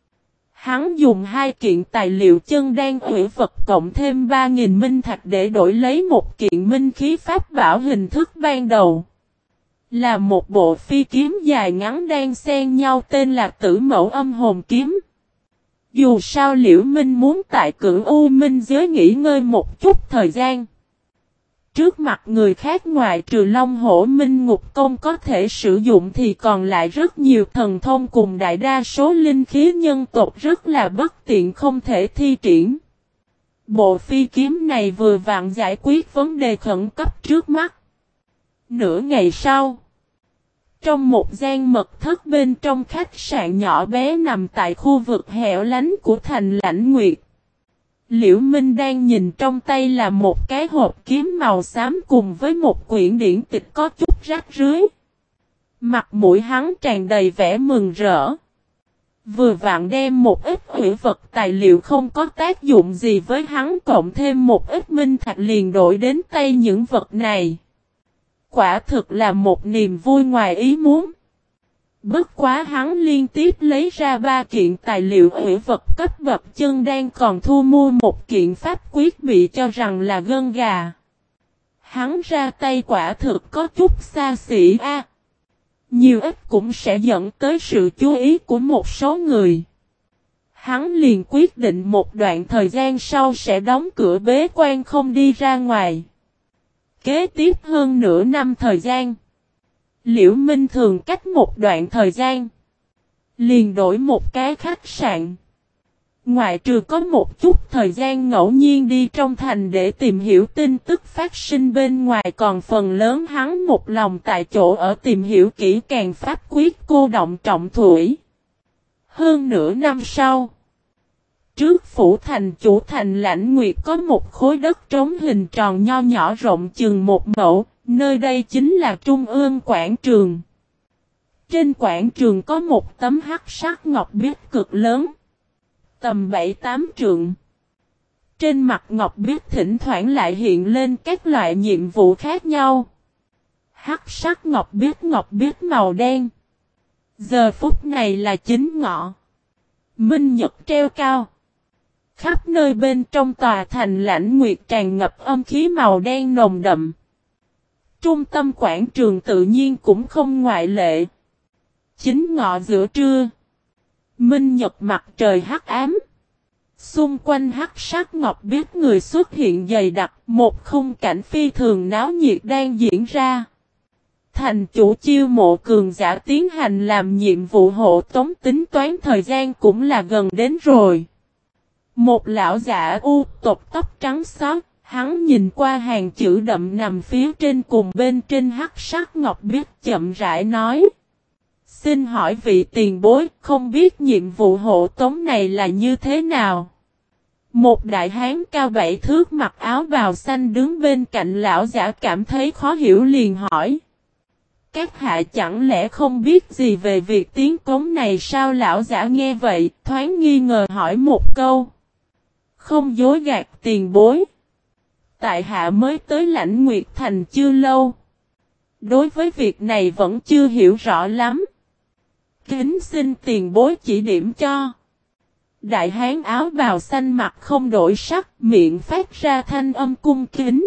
Hắn dùng 2 kiện tài liệu chân đan hủy vật cộng thêm 3.000 minh thạch để đổi lấy một kiện minh khí pháp bảo hình thức ban đầu. Là một bộ phi kiếm dài ngắn đan xen nhau tên là Tử Mẫu Âm Hồn Kiếm. Dù sao Liễu Minh muốn tại Cửu U Minh giới nghỉ ngơi một chút thời gian. Trước mặt người khác ngoài trừ Long Hổ Minh Ngục Công có thể sử dụng thì còn lại rất nhiều thần thông cùng đại đa số linh khí nhân tộc rất là bất tiện không thể thi triển. Bộ phi kiếm này vừa vặn giải quyết vấn đề khẩn cấp trước mắt. Nửa ngày sau, trong một gian mật thất bên trong khách sạn nhỏ bé nằm tại khu vực hẻo lánh của thành Lãnh Nguyệt, Liễu Minh đang nhìn trong tay là một cái hộp kiếm màu xám cùng với một quyển điển tịch có chút rách rưới. Mặt mũi hắn tràn đầy vẻ mừng rỡ. Vừa vặn đem một ít hủy vật tài liệu không có tác dụng gì với hắn cộng thêm một ít minh thạch liền đổi đến tay những vật này. Quả thực là một niềm vui ngoài ý muốn. Bất quá hắn liên tiếp lấy ra 3 kiện tài liệu hủy vật cấp bậc chân đan còn thu mua một kiện pháp quyết bị cho rằng là gân gà. Hắn ra tay quả thực có chút xa xỉ a. Nhiều ít cũng sẽ dẫn tới sự chú ý của một số người. Hắn liền quyết định một đoạn thời gian sau sẽ đóng cửa bế quan không đi ra ngoài. Kế tiếp hơn nửa năm thời gian. Liễu Minh thường cách một đoạn thời gian. Liền đổi một cái khách sạn. Ngoại trừ có một chút thời gian ngẫu nhiên đi trong thành để tìm hiểu tin tức phát sinh bên ngoài còn phần lớn hắn một lòng tại chỗ ở tìm hiểu kỹ càng pháp quyết cô động trọng thủy. Hơn nửa năm sau. Trước phủ thành chủ thành Lãnh Nguyệt có một khối đất trống hình tròn nho nhỏ rộng chừng 1 mẫu, nơi đây chính là trung ương quảng trường. Trên quảng trường có một tấm hắc sắc ngọc biết cực lớn, tầm 7-8 trượng. Trên mặt ngọc biết thỉnh thoảng lại hiện lên các loại nhiệm vụ khác nhau. Hắc sắc ngọc biết màu đen. Giờ phút này là chính ngọ. Minh nhật treo cao. Khắp nơi bên trong tòa thành Lãnh Nguyệt tràn ngập âm khí màu đen nồng đậm. Trung tâm quảng trường tự nhiên cũng không ngoại lệ. Chính ngọ giữa trưa. Minh nhật mặt trời hắc ám. Xung quanh hắc sắc ngọc biết người xuất hiện dày đặc. Một khung cảnh phi thường náo nhiệt đang diễn ra. Thành chủ chiêu mộ cường giả tiến hành làm nhiệm vụ hộ tống tính toán thời gian cũng là gần đến rồi. Một lão giả u tộc tóc trắng xóa, hắn nhìn qua hàng chữ đậm nằm phía trên cùng bên trên hắc sắc ngọc biết chậm rãi nói. Xin hỏi vị tiền bối, không biết nhiệm vụ hộ tống này là như thế nào? Một đại hán cao 7 thước mặc áo bào xanh đứng bên cạnh lão giả cảm thấy khó hiểu liền hỏi. Các hạ chẳng lẽ không biết gì về việc tiến cống này sao? Lão giả nghe vậy, thoáng nghi ngờ hỏi một câu. Không dối gạt tiền bối. Tại hạ mới tới Lãnh Nguyệt Thành chưa lâu. Đối với việc này vẫn chưa hiểu rõ lắm. Kính xin tiền bối chỉ điểm cho. Đại hán áo bào xanh mặt không đổi sắc, miệng phát ra thanh âm cung kính.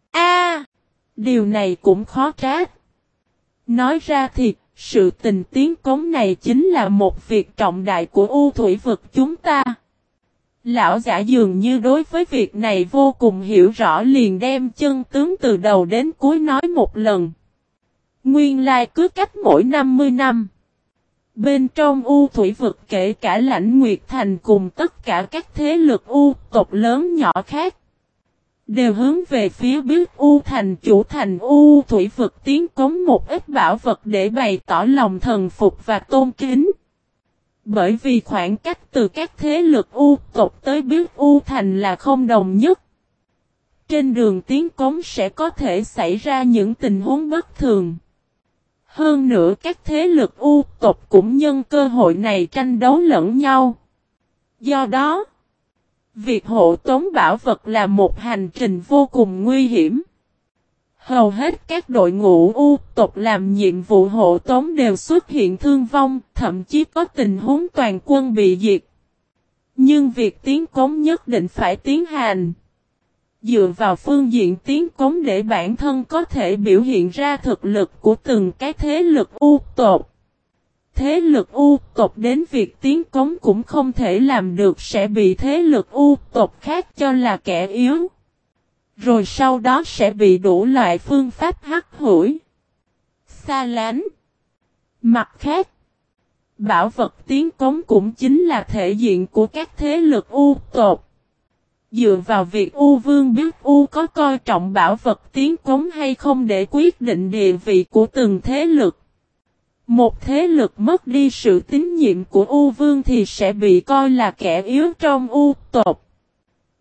Điều này cũng khó trách. Nói ra thì, sự tình tiến cống này chính là một việc trọng đại của U Thủy vực chúng ta. Lão giả dường như đối với việc này vô cùng hiểu rõ liền đem chân tướng từ đầu đến cuối nói một lần. Nguyên lai cứ cách mỗi 50 năm. Bên trong U Thủy vực kể cả Lãnh Nguyệt Thành cùng tất cả các thế lực U tộc lớn nhỏ khác. Đều hướng về phía biết U thành chủ thành U Thủy vực tiến cống một ít bảo vật để bày tỏ lòng thần phục và tôn kính. Bởi vì khoảng cách từ các thế lực U tộc tới biết U thành là không đồng nhất. Trên đường tiến cống sẽ có thể xảy ra những tình huống bất thường. Hơn nữa các thế lực U tộc cũng nhân cơ hội này tranh đấu lẫn nhau. Do đó, việc hộ tống bảo vật là một hành trình vô cùng nguy hiểm. Hầu hết các đội ngũ U tộc làm nhiệm vụ hộ tống đều xuất hiện thương vong, thậm chí có tình huống toàn quân bị diệt. Nhưng việc tiến cống nhất định phải tiến hành. Dựa vào phương diện tiến cống để bản thân có thể biểu hiện ra thực lực của từng cái thế lực U tộc. Thế lực U tộc đến việc tiến cống cũng không thể làm được sẽ bị thế lực U tộc khác cho là kẻ yếu. Rồi sau đó sẽ bị đủ loại phương pháp hắt hủi, xa lánh. Mặt khác, bảo vật tiến cống cũng chính là thể diện của các thế lực U tộc. Dựa vào việc U Vương biết U có coi trọng bảo vật tiến cống hay không để quyết định địa vị của từng thế lực. Một thế lực mất đi sự tín nhiệm của U Vương thì sẽ bị coi là kẻ yếu trong U tộc.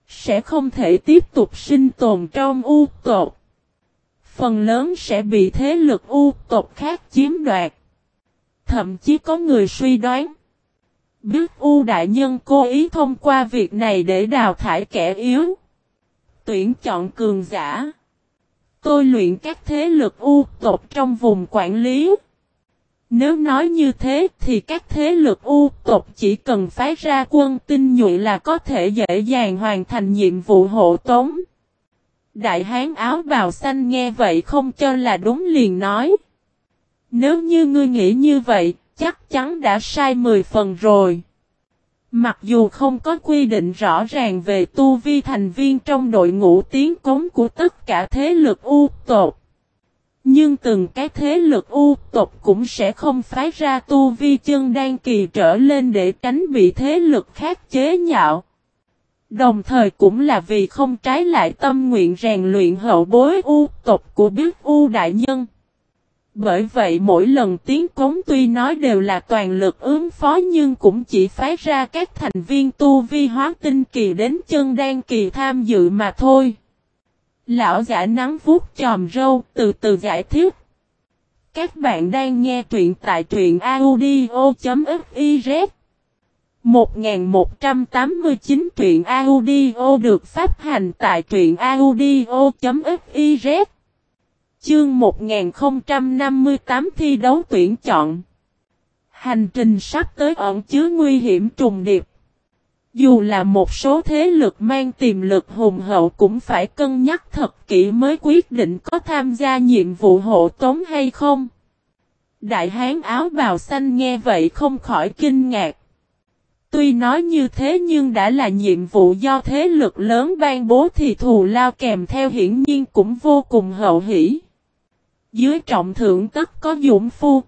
sẽ không thể tiếp tục sinh tồn trong U tộc. Phần lớn sẽ bị thế lực U tộc khác chiếm đoạt. Thậm chí có người suy đoán, biết U đại nhân cố ý thông qua việc này để đào thải kẻ yếu, tuyển chọn cường giả, tôi luyện các thế lực U tộc trong vùng quản lý. Nếu nói như thế thì các thế lực U tộc chỉ cần phái ra quân tinh nhuệ là có thể dễ dàng hoàn thành nhiệm vụ hộ tống. Đại hán áo bào xanh nghe vậy không cho là đúng liền nói. Nếu như ngươi nghĩ như vậy, chắc chắn đã sai 10 phần rồi. Mặc dù không có quy định rõ ràng về tu vi thành viên trong đội ngũ tiến cống của tất cả thế lực U tộc, nhưng từng cái thế lực U tộc cũng sẽ không phái ra tu vi chân đan kỳ trở lên để tránh bị thế lực khác chế nhạo. Đồng thời cũng là vì không trái lại tâm nguyện rèn luyện hậu bối U tộc của biết U đại nhân. Bởi vậy mỗi lần tiến cống tuy nói đều là toàn lực ứng phó nhưng cũng chỉ phái ra các thành viên tu vi hóa tinh kỳ đến chân đan kỳ tham dự mà thôi. Lão giả nắng vuốt chòm râu từ từ giải thích. Các bạn đang nghe truyện tại truyện audio.fiz 1189 truyện audio được phát hành tại truyện audio.fiz. Chương 1058 thi đấu tuyển chọn. Hành trình sắp tới ẩn chứa nguy hiểm trùng điệp. Dù là một số thế lực mang tiềm lực hùng hậu cũng phải cân nhắc thật kỹ mới quyết định có tham gia nhiệm vụ hộ tống hay không. Đại hán áo bào xanh nghe vậy không khỏi kinh ngạc. Tuy nói như thế nhưng đã là nhiệm vụ do thế lực lớn ban bố thì thù lao kèm theo hiển nhiên cũng vô cùng hậu hỷ. Dưới trọng thưởng tất có dũng phu.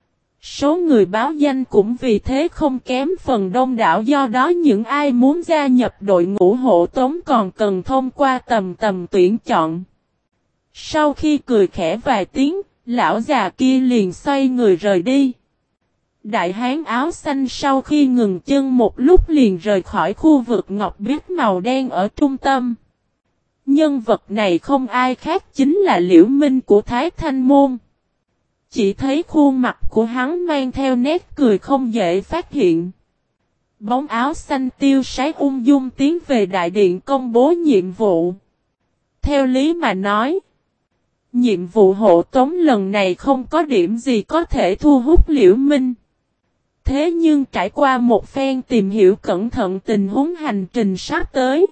Số người báo danh cũng vì thế không kém phần đông đảo, do đó những ai muốn gia nhập đội ngũ hộ tống còn cần thông qua tầm tuyển chọn. Sau khi cười khẽ vài tiếng, lão già kia liền xoay người rời đi. Đại hán áo xanh sau khi ngừng chân một lúc liền rời khỏi khu vực ngọc biết màu đen ở trung tâm. Nhân vật này không ai khác chính là Liễu Minh của Thái Thanh Môn. Chỉ thấy khuôn mặt của hắn mang theo nét cười không dễ phát hiện. Bóng áo xanh tiêu sái ung dung tiến về đại điện công bố nhiệm vụ. Theo lý mà nói, nhiệm vụ hộ tống lần này không có điểm gì có thể thu hút Liễu Minh. Thế nhưng trải qua một phen tìm hiểu cẩn thận tình huống hành trình sắp tới,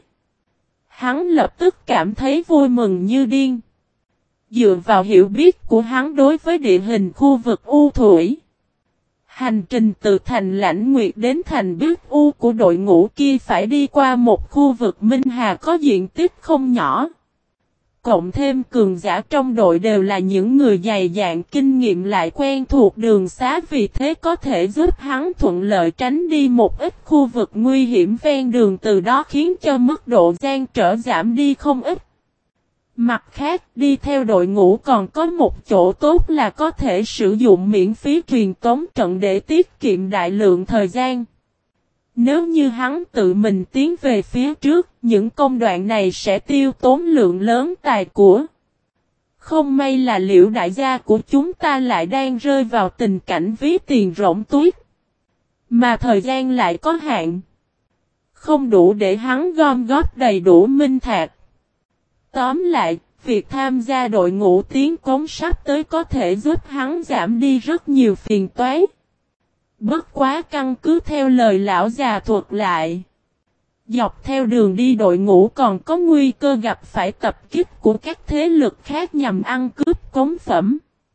hắn lập tức cảm thấy vui mừng như điên. Dựa vào hiểu biết của hắn đối với địa hình khu vực U Thủy, hành trình từ thành Lãnh Nguyệt đến thành Biết U của đội ngũ kia phải đi qua một khu vực Minh Hà có diện tích không nhỏ. Cộng thêm cường giả trong đội đều là những người dày dạn kinh nghiệm lại quen thuộc đường xá, vì thế có thể giúp hắn thuận lợi tránh đi một ít khu vực nguy hiểm ven đường, từ đó khiến cho mức độ gian trở giảm đi không ít. Mặt khác, đi theo đội ngũ còn có một chỗ tốt là có thể sử dụng miễn phí truyền tống trận để tiết kiệm đại lượng thời gian. Nếu như hắn tự mình tiến về phía trước, những công đoạn này sẽ tiêu tốn lượng lớn tài của. Không may là Liễu đại gia của chúng ta lại đang rơi vào tình cảnh ví tiền rỗng túi, mà thời gian lại có hạn, không đủ để hắn gom góp đầy đủ minh thạch. Tóm lại, việc tham gia đội ngũ tiến cống sắp tới có thể giúp hắn giảm đi rất nhiều phiền toái. Bất quá căn cứ theo lời lão già thuật lại, dọc theo đường đi đội ngũ còn có nguy cơ gặp phải tập kích của các thế lực khác nhằm ăn cướp cống phẩm.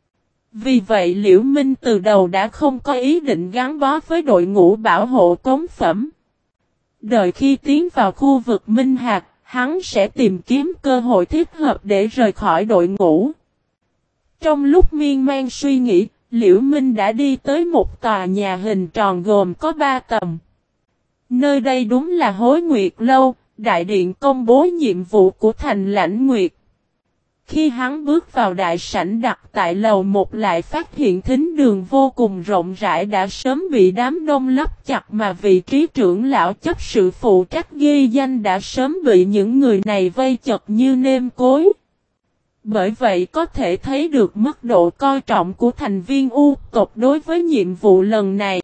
Vì vậy Liễu Minh từ đầu đã không có ý định gắn bó với đội ngũ bảo hộ cống phẩm. Đợi khi tiến vào khu vực Minh Hạc, hắn sẽ tìm kiếm cơ hội thích hợp để rời khỏi đội ngũ. Trong lúc miên man suy nghĩ, Liễu Minh đã đi tới một tòa nhà hình tròn gồm có 3 tầng. Nơi đây đúng là Hối Nguyệt Lâu, đại điện công bố nhiệm vụ của thành Lãnh Nguyệt. Khi hắn bước vào đại sảnh đặt tại lầu một lại phát hiện thính đường vô cùng rộng rãi đã sớm bị đám đông lấp chặt mà vị trí trưởng lão chấp sự phụ trách ghi danh đã sớm bị những người này vây chật như nêm cối. Bởi vậy có thể thấy được mức độ coi trọng của thành viên U tộc đối với nhiệm vụ lần này.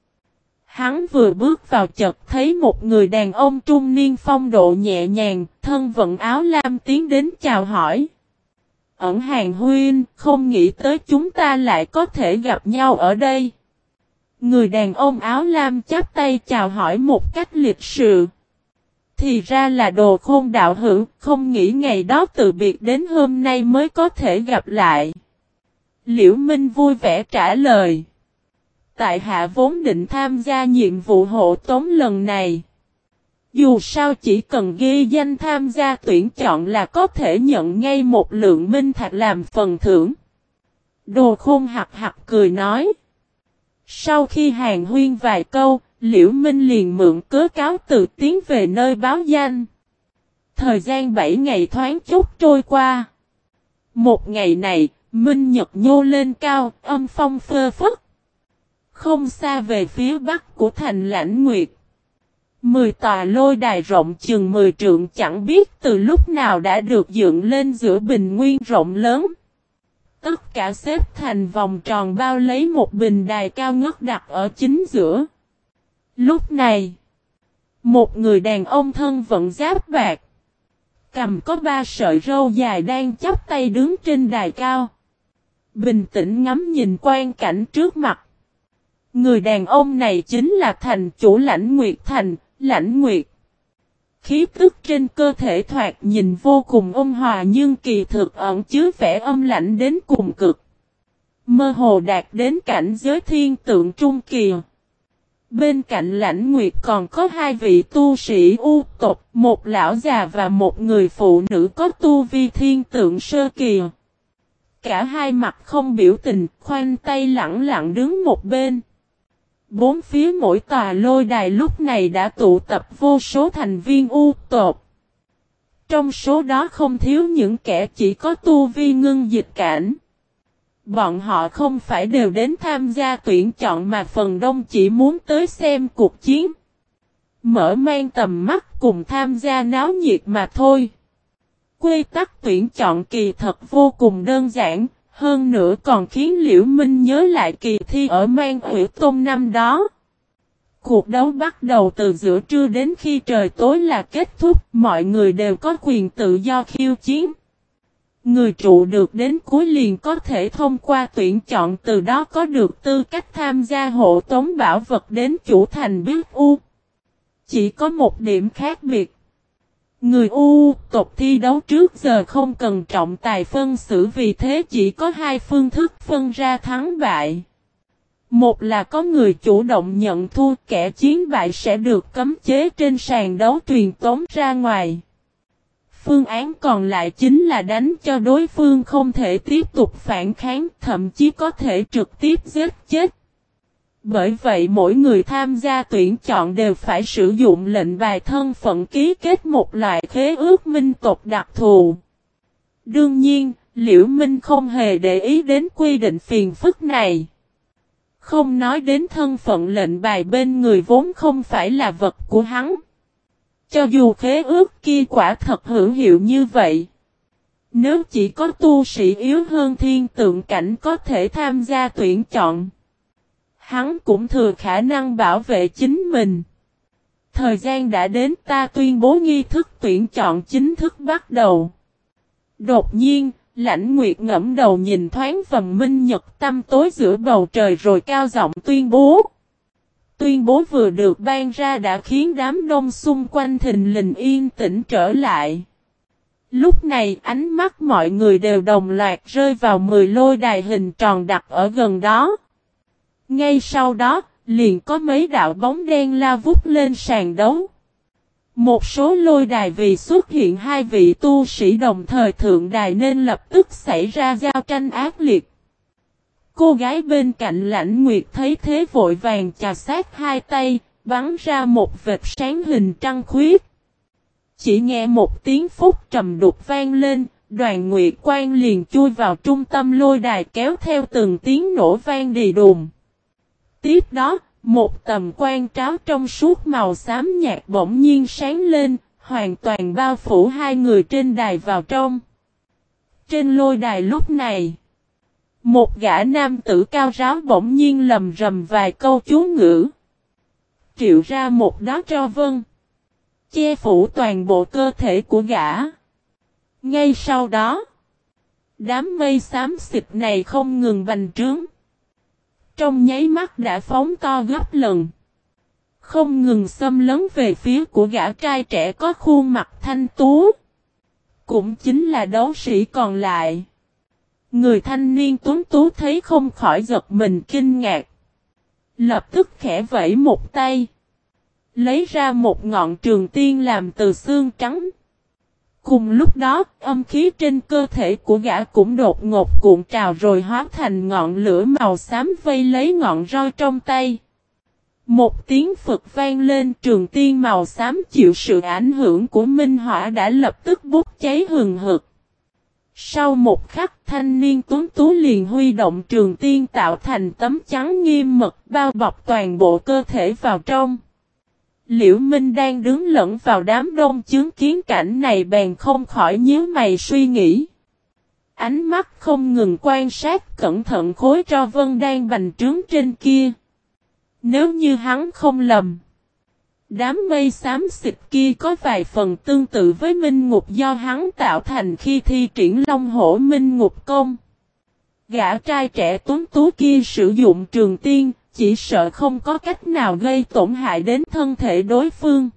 Hắn vừa bước vào chợt thấy một người đàn ông trung niên phong độ nhẹ nhàng, thân vận áo lam tiến đến chào hỏi. Ẩn Hàn huynh, không nghĩ tới chúng ta lại có thể gặp nhau ở đây. Người đàn ông áo lam chắp tay chào hỏi một cách lịch sự. Thì ra là Đồ Khôn đạo hữu, không nghĩ ngày đó từ biệt đến hôm nay mới có thể gặp lại. Liễu Minh vui vẻ trả lời. Tại hạ vốn định tham gia nhiệm vụ hộ tống lần này. Dù sao chỉ cần ghi danh tham gia tuyển chọn là có thể nhận ngay một lượng minh thạch làm phần thưởng. Đồ Khôn hạc hạc cười nói. Sau khi hàn huyên vài câu, Liễu Minh liền mượn cớ cáo từ tiến về nơi báo danh. Thời gian 7 ngày thoáng chốc trôi qua. Một ngày này, Minh Nhật nhô lên cao, âm phong phơ phất. Không xa về phía bắc của thành Lãnh Nguyệt. 10 tòa lôi đài rộng chừng 10 trượng chẳng biết từ lúc nào đã được dựng lên giữa bình nguyên rộng lớn. Tất cả xếp thành vòng tròn bao lấy một bình đài cao ngất đặt ở chính giữa. Lúc này, một người đàn ông thân vận giáp bạc, cầm có 3 sợi râu dài đang chắp tay đứng trên đài cao. Bình tĩnh ngắm nhìn quang cảnh trước mặt. Người đàn ông này chính là thành chủ Lãnh Nguyệt Thành, Lãnh Nguyệt. Khí tức trên cơ thể thoạt nhìn vô cùng ôn hòa nhưng kỳ thực ẩn chứa vẻ âm lạnh đến cùng cực. Mơ hồ đạt đến cảnh giới thiên tượng trung kỳ. Bên cạnh Lãnh Nguyệt còn có 2 vị tu sĩ U tộc, một lão già và một người phụ nữ có tu vi thiên tượng sơ kỳ. Cả hai mặt không biểu tình, khoanh tay lặng lặng đứng một bên. Bốn phía mỗi tòa lôi đài lúc này đã tụ tập vô số thành viên U tộc. Trong số đó không thiếu những kẻ chỉ có tu vi ngưng dịch cảnh. Bọn họ không phải đều đến tham gia tuyển chọn mà phần đông chỉ muốn tới xem cuộc chiến. Mở mang tầm mắt cùng tham gia náo nhiệt mà thôi. Quy tắc tuyển chọn kỳ thật vô cùng đơn giản. Hơn nữa còn khiến Liễu Minh nhớ lại kỳ thi ở Man Hủy Tôn năm đó. Cuộc đấu bắt đầu từ giữa trưa đến khi trời tối là kết thúc, mọi người đều có quyền tự do khiêu chiến. Người trụ được đến cuối liền có thể thông qua tuyển chọn từ đó có được tư cách tham gia hộ tống bảo vật đến chủ thành Biết U. Chỉ có một điểm khác biệt. Người U tộc thi đấu trước giờ không cần trọng tài phân xử vì thế chỉ có 2 phương thức phân ra thắng bại. Một là có người chủ động nhận thua, kẻ chiến bại sẽ được cấm chế trên sàn đấu truyền tống ra ngoài. Phương án còn lại chính là đánh cho đối phương không thể tiếp tục phản kháng, thậm chí có thể trực tiếp giết chết. Bởi vậy mỗi người tham gia tuyển chọn đều phải sử dụng lệnh bài thân phận ký kết một loại khế ước minh tộc đặc thù. Đương nhiên, Liễu Minh không hề để ý đến quy định phiền phức này. Không nói đến thân phận lệnh bài bên người vốn không phải là vật của hắn. Cho dù khế ước kia quả thật hữu hiệu như vậy. Nếu chỉ có tu sĩ yếu hơn thiên tượng cảnh có thể tham gia tuyển chọn. Hắn cũng thừa khả năng bảo vệ chính mình. Thời gian đã đến, ta tuyên bố nghi thức tuyển chọn chính thức bắt đầu. Đột nhiên, Lãnh Nguyệt ngẫm đầu nhìn thoáng vầng minh nhật tăm tối giữa bầu trời rồi cao giọng tuyên bố. Tuyên bố vừa được ban ra đã khiến đám đông xung quanh thình lình yên tĩnh trở lại. Lúc này ánh mắt mọi người đều đồng loạt rơi vào 10 lôi đài hình tròn đặt ở gần đó. Ngay sau đó, liền có mấy đạo bóng đen la vút lên sàn đấu. Một số lôi đài vì xuất hiện 2 vị tu sĩ đồng thời thượng đài nên lập tức xảy ra giao tranh ác liệt. Cô gái bên cạnh Lãnh Nguyệt thấy thế vội vàng chà sát 2 tay, bắn ra một vệt sáng hình trăng khuyết. Chỉ nghe một tiếng phúc trầm đục vang lên, Đoàn Nguyệt Quang liền chui vào trung tâm lôi đài kéo theo từng tiếng nổ vang đì đùng. Tiếp đó, một tầm quan tráo trong suốt màu xám nhạt bỗng nhiên sáng lên, hoàn toàn bao phủ hai người trên đài vào trong. Trên lôi đài lúc này, một gã nam tử cao ráo bỗng nhiên lầm rầm vài câu chú ngữ. Triệu ra một đóa tro vân, che phủ toàn bộ cơ thể của gã. Ngay sau đó, đám mây xám xịt này không ngừng bành trướng. Trong nháy mắt đã phóng to gấp lần. Không ngừng xâm lấn về phía của gã trai trẻ có khuôn mặt thanh tú. Cũng chính là đấu sĩ còn lại. Người thanh niên tuấn tú thấy không khỏi giật mình kinh ngạc. Lập tức khẽ vẫy một tay. Lấy ra một ngọn trường tiên làm từ xương trắng. Cùng lúc đó, âm khí trên cơ thể của gã cũng đột ngột cuộn trào rồi hóa thành ngọn lửa màu xám vây lấy ngọn roi trong tay. Một tiếng phật vang lên, trường tiên màu xám chịu sự ảnh hưởng của minh hỏa đã lập tức bốc cháy hừng hực. Sau một khắc, thanh niên tuấn tú liền huy động trường tiên tạo thành tấm chắn nghiêm mật bao bọc toàn bộ cơ thể vào trong. Liễu Minh đang đứng lẫn vào đám đông chứng kiến cảnh này bèn không khỏi nhíu mày suy nghĩ. Ánh mắt không ngừng quan sát cẩn thận khối tro vân đang bành trướng trên kia. Nếu như hắn không lầm, đám mây xám xịt kia có vài phần tương tự với minh ngục do hắn tạo thành khi thi triển Long Hổ Minh Ngục Công. Gã trai trẻ tuấn tú kia sử dụng trường tiên, chỉ sợ không có cách nào gây tổn hại đến thân thể đối phương.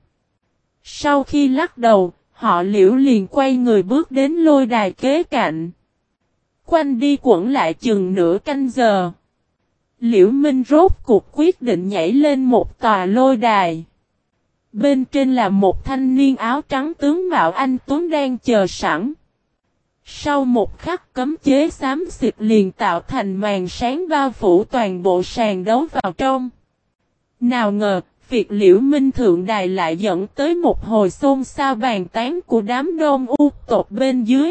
Sau khi lắc đầu, họ Liễu liền quay người bước đến lôi đài kế cạnh. Quanh đi quẩn lại chừng nửa canh giờ. Liễu Minh rốt cuộc quyết định nhảy lên một tòa lôi đài. Bên trên là một thanh niên áo trắng tướng mạo anh tuấn đang chờ sẵn. Sau một khắc cấm chế xám xịt liền tạo thành màn sáng bao phủ toàn bộ sàn đấu vào trong. Nào ngờ, việc Liễu Minh thượng đài lại dẫn tới một hồi xôn xao bàn tán của đám đông u tộc bên dưới.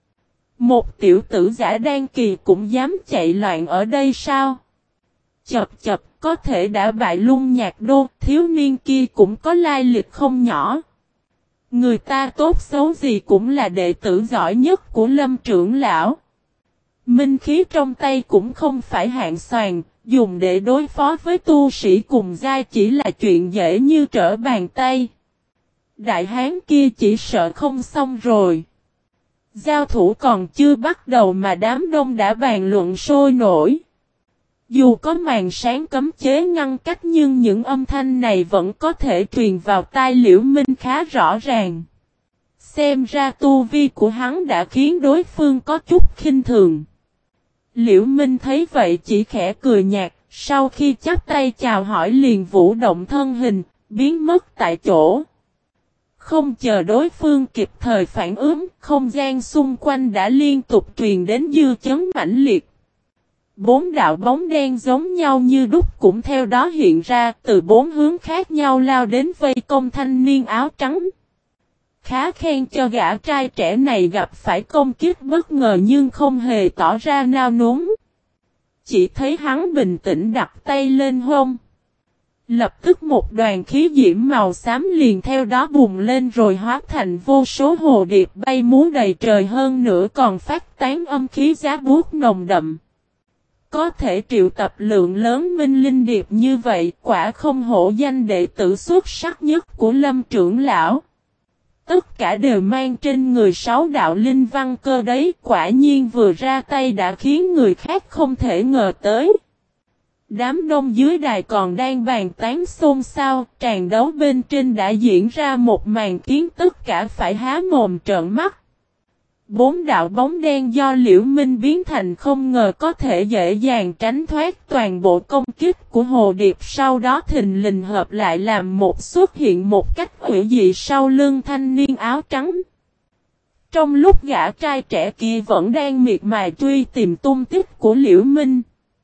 Một tiểu tử giả đan kỳ cũng dám chạy loạn ở đây sao? Chập chập, có thể đã bại Lung Nhạc Đô, thiếu niên kia cũng có lai lịch không nhỏ. Người ta tốt xấu gì cũng là đệ tử giỏi nhất của Lâm trưởng lão. Minh khí trong tay cũng không phải hạng xoàn, dùng để đối phó với tu sĩ cùng giai chỉ là chuyện dễ như trở bàn tay. Đại hán kia chỉ sợ không xong rồi. Giao thủ còn chưa bắt đầu mà đám đông đã bàn luận sôi nổi. Dù có màn sáng cấm chế ngăn cách nhưng những âm thanh này vẫn có thể truyền vào tai Liễu Minh khá rõ ràng. Xem ra tu vi của hắn đã khiến đối phương có chút khinh thường. Liễu Minh thấy vậy chỉ khẽ cười nhạt, sau khi chắp tay chào hỏi liền vũ động thân hình, biến mất tại chỗ. Không chờ đối phương kịp thời phản ứng, không gian xung quanh đã liên tục truyền đến dư chấn mãnh liệt. 4 đạo bóng đen giống nhau như đúc cũng theo đó hiện ra, từ 4 hướng khác nhau lao đến vây công thanh niên áo trắng. Khá khen cho gã trai trẻ này gặp phải công kích bất ngờ nhưng không hề tỏ ra nao núng. Chỉ thấy hắn bình tĩnh đặt tay lên hông. Lập tức một đoàn khí diễm màu xám liền theo đó bùng lên rồi hóa thành vô số hồ điệp bay múa đầy trời, hơn nữa còn phát tán âm khí giá buốt nồng đậm. Có thể triệu tập lượng lớn minh linh điệp như vậy, quả không hổ danh đệ tử xuất sắc nhất của Lâm trưởng lão. Tất cả đều mang trên người 6 đạo linh văn cơ đấy, quả nhiên vừa ra tay đã khiến người khác không thể ngờ tới. Đám đông dưới đài còn đang bàn tán xôn xao, tràn đấu bên trên đã diễn ra một màn khiến tất cả phải há mồm trợn mắt. 4 đạo bóng đen do Liễu Minh biến thành không ngờ có thể dễ dàng tránh thoát toàn bộ công kích của hồ điệp, sau đó thình lình hợp lại làm một xuất hiện một cách hủy dị sau lưng thanh niên áo trắng. Trong lúc gã trai trẻ kia vẫn đang miệt mài truy tìm tung tích của Liễu Minh,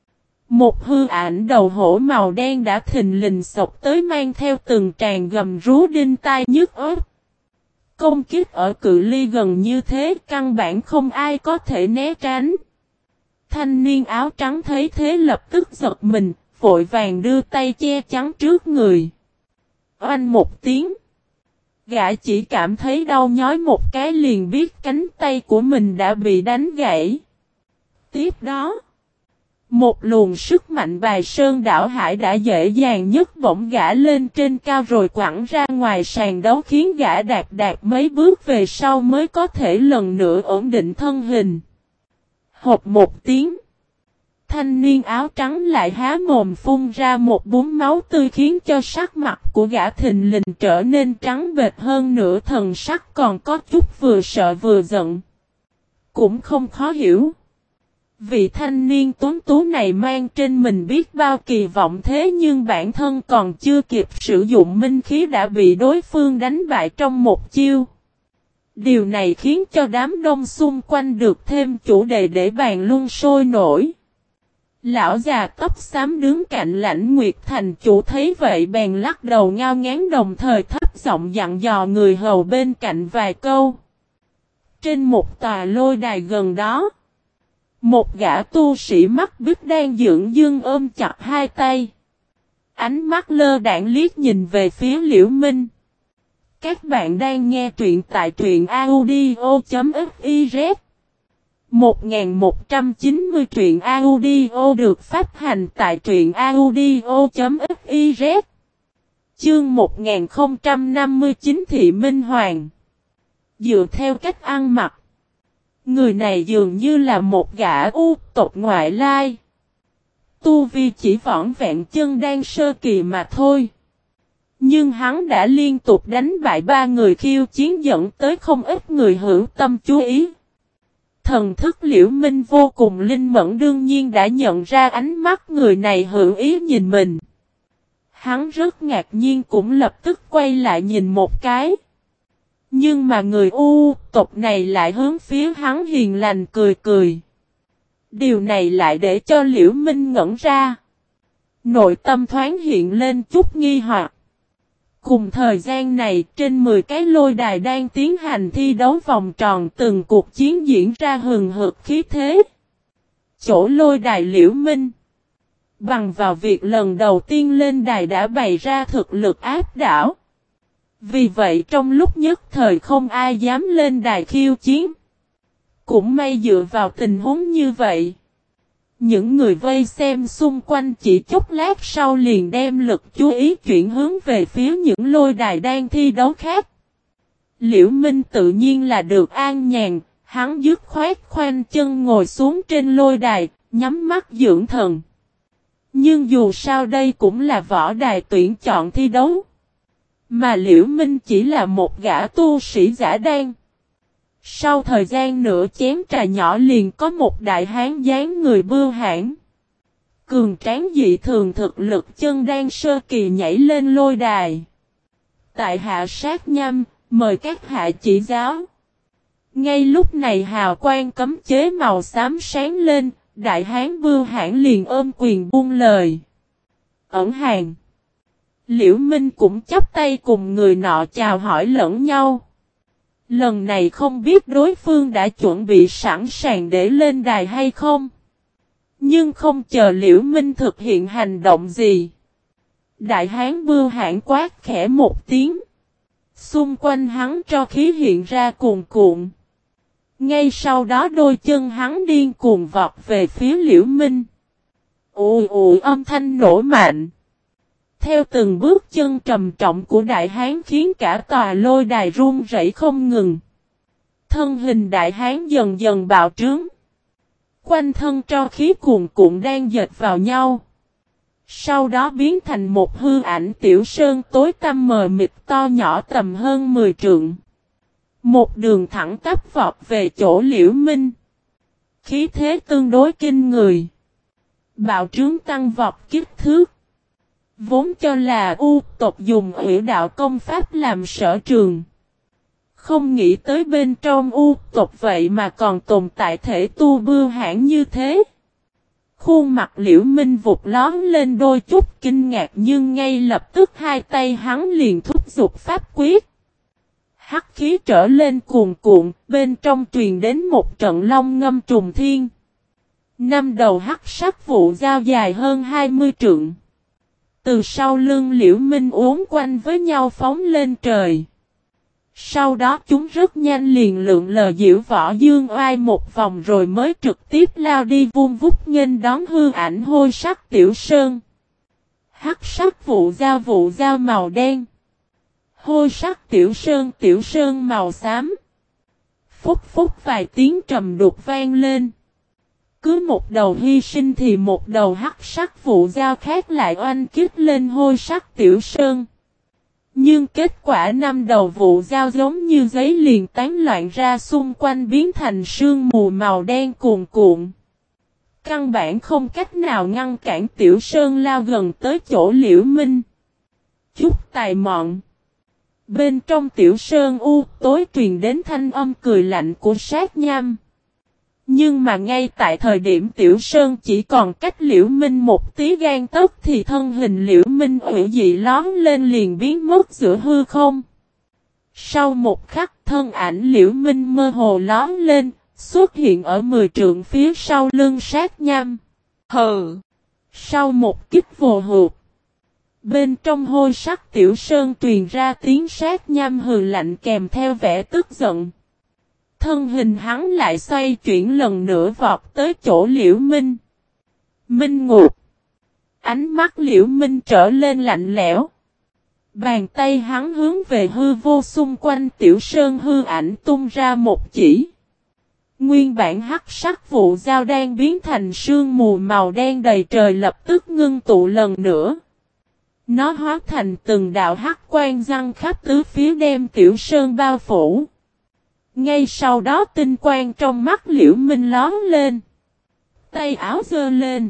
một hư ảnh đầu hổ màu đen đã thình lình xộc tới mang theo từng tràng gầm rú đinh tai nhức óc. Công kích ở cự ly gần như thế căn bản không ai có thể né tránh. Thanh niên áo trắng thấy thế lập tức giật mình, vội vàng đưa tay che chắn trước người. Oanh một tiếng. Gã chỉ cảm thấy đau nhói một cái liền biết cánh tay của mình đã bị đánh gãy. Tiếp đó, một luồng sức mạnh bài sơn đảo hải đã dễ dàng nhấc bổng gã lên trên cao rồi quẳng ra ngoài sàn đấu khiến gã đạp mấy bước về sau mới có thể lần nữa ổn định thân hình. Hộp một tiếng. Thanh niên áo trắng lại há mồm phun ra một búng máu tươi khiến cho sắc mặt của gã thình lình trở nên trắng bệch hơn nữa, thần sắc còn có chút vừa sợ vừa giận. Cũng không khó hiểu. Vị thanh niên tuấn tú này mang trên mình biết bao kỳ vọng thế nhưng bản thân còn chưa kịp sử dụng minh khí đã bị đối phương đánh bại trong một chiêu. Điều này khiến cho đám đông xung quanh được thêm chủ đề để bàn luận sôi nổi. Lão già tóc xám đứng cạnh Lãnh Nguyệt thành chủ thấy vậy bèn lắc đầu ngao ngán đồng thời thấp giọng dặn dò người hầu bên cạnh vài câu. Trên một tòa lôi đài gần đó, một gã tu sĩ mắt bích đang dưỡng dương ôm chặt hai tay. Ánh mắt lơ đãng liếc nhìn về phía Liễu Minh. Các bạn đang nghe truyện tại truyện audio.fiz 1190 truyện audio được phát hành tại truyện audio.fiz. Chương 1059 Thị Minh Hoàng. Dựa theo cách ăn mặc, người này dường như là một gã u tộc ngoại lai. Tu vi chỉ vỏn vẹn chân đan sơ kỳ mà thôi. Nhưng hắn đã liên tục đánh bại 3 người khiêu chiến dẫn tới không ít người hữu tâm chú ý. Thần thức Liễu Minh vô cùng linh mẫn đương nhiên đã nhận ra ánh mắt người này hữu ý nhìn mình. Hắn rất ngạc nhiên cũng lập tức quay lại nhìn một cái. Nhưng mà người u tộc này lại hướng phía hắn hiền lành cười cười. Điều này lại để cho Liễu Minh ngẩn ra. Nội tâm thoáng hiện lên chút nghi hoặc. Cùng thời gian này trên 10 cái lôi đài đang tiến hành thi đấu vòng tròn, từng cuộc chiến diễn ra hừng hực khí thế. Chỗ lôi đài Liễu Minh, bằng vào việc lần đầu tiên lên đài đã bày ra thực lực áp đảo. Vì vậy trong lúc nhất thời không ai dám lên đài khiêu chiến. Cũng may dựa vào tình huống như vậy, những người vây xem xung quanh chỉ chốc lát sau liền đem lực chú ý chuyển hướng về phía những lôi đài đang thi đấu khác. Liễu Minh tự nhiên là được an nhàn, hắn dứt khoát khoanh chân ngồi xuống trên lôi đài, nhắm mắt dưỡng thần. Nhưng dù sao đây cũng là võ đài tuyển chọn thi đấu. Mà Liễu Minh chỉ là một gã tu sĩ giả đan. Sau thời gian nửa chén trà nhỏ liền có một đại hán dáng người bưu hãn, cường tráng dị thường thực lực chân đan sơ kỳ nhảy lên lôi đài. Tại hạ sát nhâm, mời các hạ chỉ giáo. Ngay lúc này hào quang cấm chế màu xám sáng lên, đại hán bưu hãn liền ôm quyền buông lời. Ẩn hàng. Liễu Minh cũng chắp tay cùng người nọ chào hỏi lẫn nhau. Lần này không biết đối phương đã chuẩn bị sẵn sàng để lên đài hay không. Nhưng không chờ Liễu Minh thực hiện hành động gì. Đại hán bưu hãn quát khẽ một tiếng. Xung quanh hắn tro khí hiện ra cuồn cuộn. Ngay sau đó đôi chân hắn điên cuồng vọt về phía Liễu Minh. Ù ù âm thanh nổ mạnh. Theo từng bước chân trầm trọng của đại hán khiến cả tòa lôi đài rung rẩy không ngừng. Thân hình đại hán dần dần bạo trướng. Quanh thân tro khí cuồn cuộn đang dệt vào nhau. Sau đó biến thành một hư ảnh tiểu sơn tối tăm mờ mịt to nhỏ tầm hơn 10 trượng. Một đường thẳng tắp vọt về chỗ Liễu Minh. Khí thế tương đối kinh người. Bạo trướng tăng vọt kích thước. Vốn cho là u tộc dùng ủy đạo công pháp làm sở trường. Không nghĩ tới bên trong u tộc vậy mà còn tồn tại thể tu bưu hãn như thế. Khuôn mặt Liễu Minh vụt lón lên đôi chút kinh ngạc nhưng ngay lập tức hai tay hắn liền thúc giục pháp quyết. Hắc khí trở lên cuồn cuộn, bên trong truyền đến một trận long ngâm trùng thiên. 5 đầu hắc sắc vụ dao dài hơn 20 trượng. Từ sau lưng Liễu Minh uốn quanh với nhau phóng lên trời. Sau đó chúng rất nhanh liền lượn lờ diễu võ dương oai một vòng rồi mới trực tiếp lao đi vun vút nghênh đón hư ảnh hôi sắc Tiểu Sơn. Hắc sắc vụ dao màu đen. Hôi sắc Tiểu Sơn màu xám. Phúc phúc vài tiếng trầm đục vang lên. Cứ một đầu hy sinh thì một đầu hắc sắc vụ dao khác lại oanh kích lên hôi sắc Tiểu Sơn. Nhưng kết quả 5 đầu vụ dao giống như giấy liền tán loạn ra xung quanh biến thành sương mù màu đen cuồn cuộn. Căn bản không cách nào ngăn cản Tiểu Sơn lao gần tới chỗ Liễu Minh. Chút tài mọn. Bên trong Tiểu Sơn u tối truyền đến thanh âm cười lạnh của sát nham. Nhưng mà ngay tại thời điểm Tiểu Sơn chỉ còn cách Liễu Minh một tí gan tấc thì thân hình Liễu Minh ủy dị lóm lên liền biến mất giữa hư không. Sau một khắc thân ảnh Liễu Minh mơ hồ lóm lên, xuất hiện ở 10 trượng phía sau lưng sát nham. Hừ! Sau một kích vồ hụt. Bên trong hôi sắc Tiểu Sơn truyền ra tiếng sát nham hừ lạnh kèm theo vẻ tức giận. Thân hình hắn lại xoay chuyển lần nữa vọt tới chỗ Liễu Minh. Minh Ngục. Ánh mắt Liễu Minh trở lên lạnh lẽo. Bàn tay hắn hướng về hư vô xung quanh Tiểu Sơn hư ảnh tung ra một chỉ. Nguyên bản hắc sắc vụ dao đang biến thành sương mù màu đen đầy trời lập tức ngưng tụ lần nữa. Nó hóa thành từng đạo hắc quang răng khắp tứ phía đem Tiểu Sơn bao phủ. Ngay sau đó tinh quang trong mắt Liễu Minh lóm lên. Tay áo giơ lên.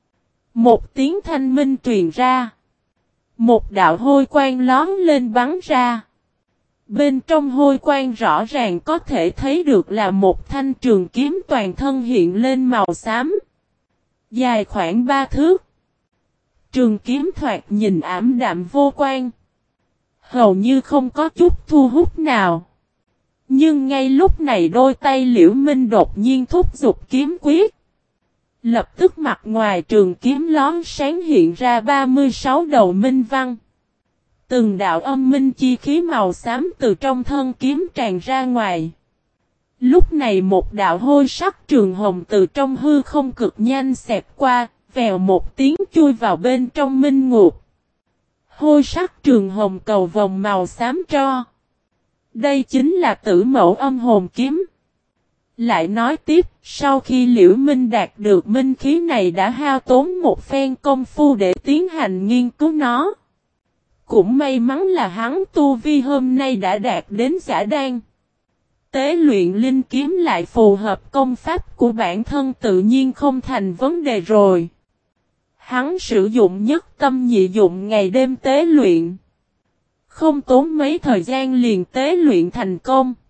Một tiếng thanh minh truyền ra. Một đạo hôi quang lóm lên bắn ra. Bên trong hôi quang rõ ràng có thể thấy được là một thanh trường kiếm toàn thân hiện lên màu xám. Dài khoảng 3 thước. Trường kiếm thoạt nhìn ảm đạm vô quang. Hầu như không có chút thu hút nào. Nhưng ngay lúc này đôi tay Liễu Minh đột nhiên thúc giục kiếm quyết. Lập tức mặt ngoài trường kiếm lón sáng hiện ra 36 đầu minh văn. Từng đạo âm minh chi khí màu xám từ trong thân kiếm tràn ra ngoài. Lúc này một đạo hôi sắc trường hồng từ trong hư không cực nhanh xẹt qua, vèo một tiếng chui vào bên trong minh ngục. Hôi sắc trường hồng cầu vòng màu xám tro. Đây chính là tử mẫu âm hồn kiếm. Lại nói tiếp, sau khi Liễu Minh đạt được minh khí này đã hao tốn một phen công phu để tiến hành nghiên cứu nó. Cũng may mắn là hắn tu vi hôm nay đã đạt đến giả đan. Tế luyện linh kiếm lại phù hợp công pháp của bản thân tự nhiên không thành vấn đề rồi. Hắn sử dụng nhất tâm nhị dụng ngày đêm tế luyện. Không tốn mấy thời gian liền tế luyện thành công.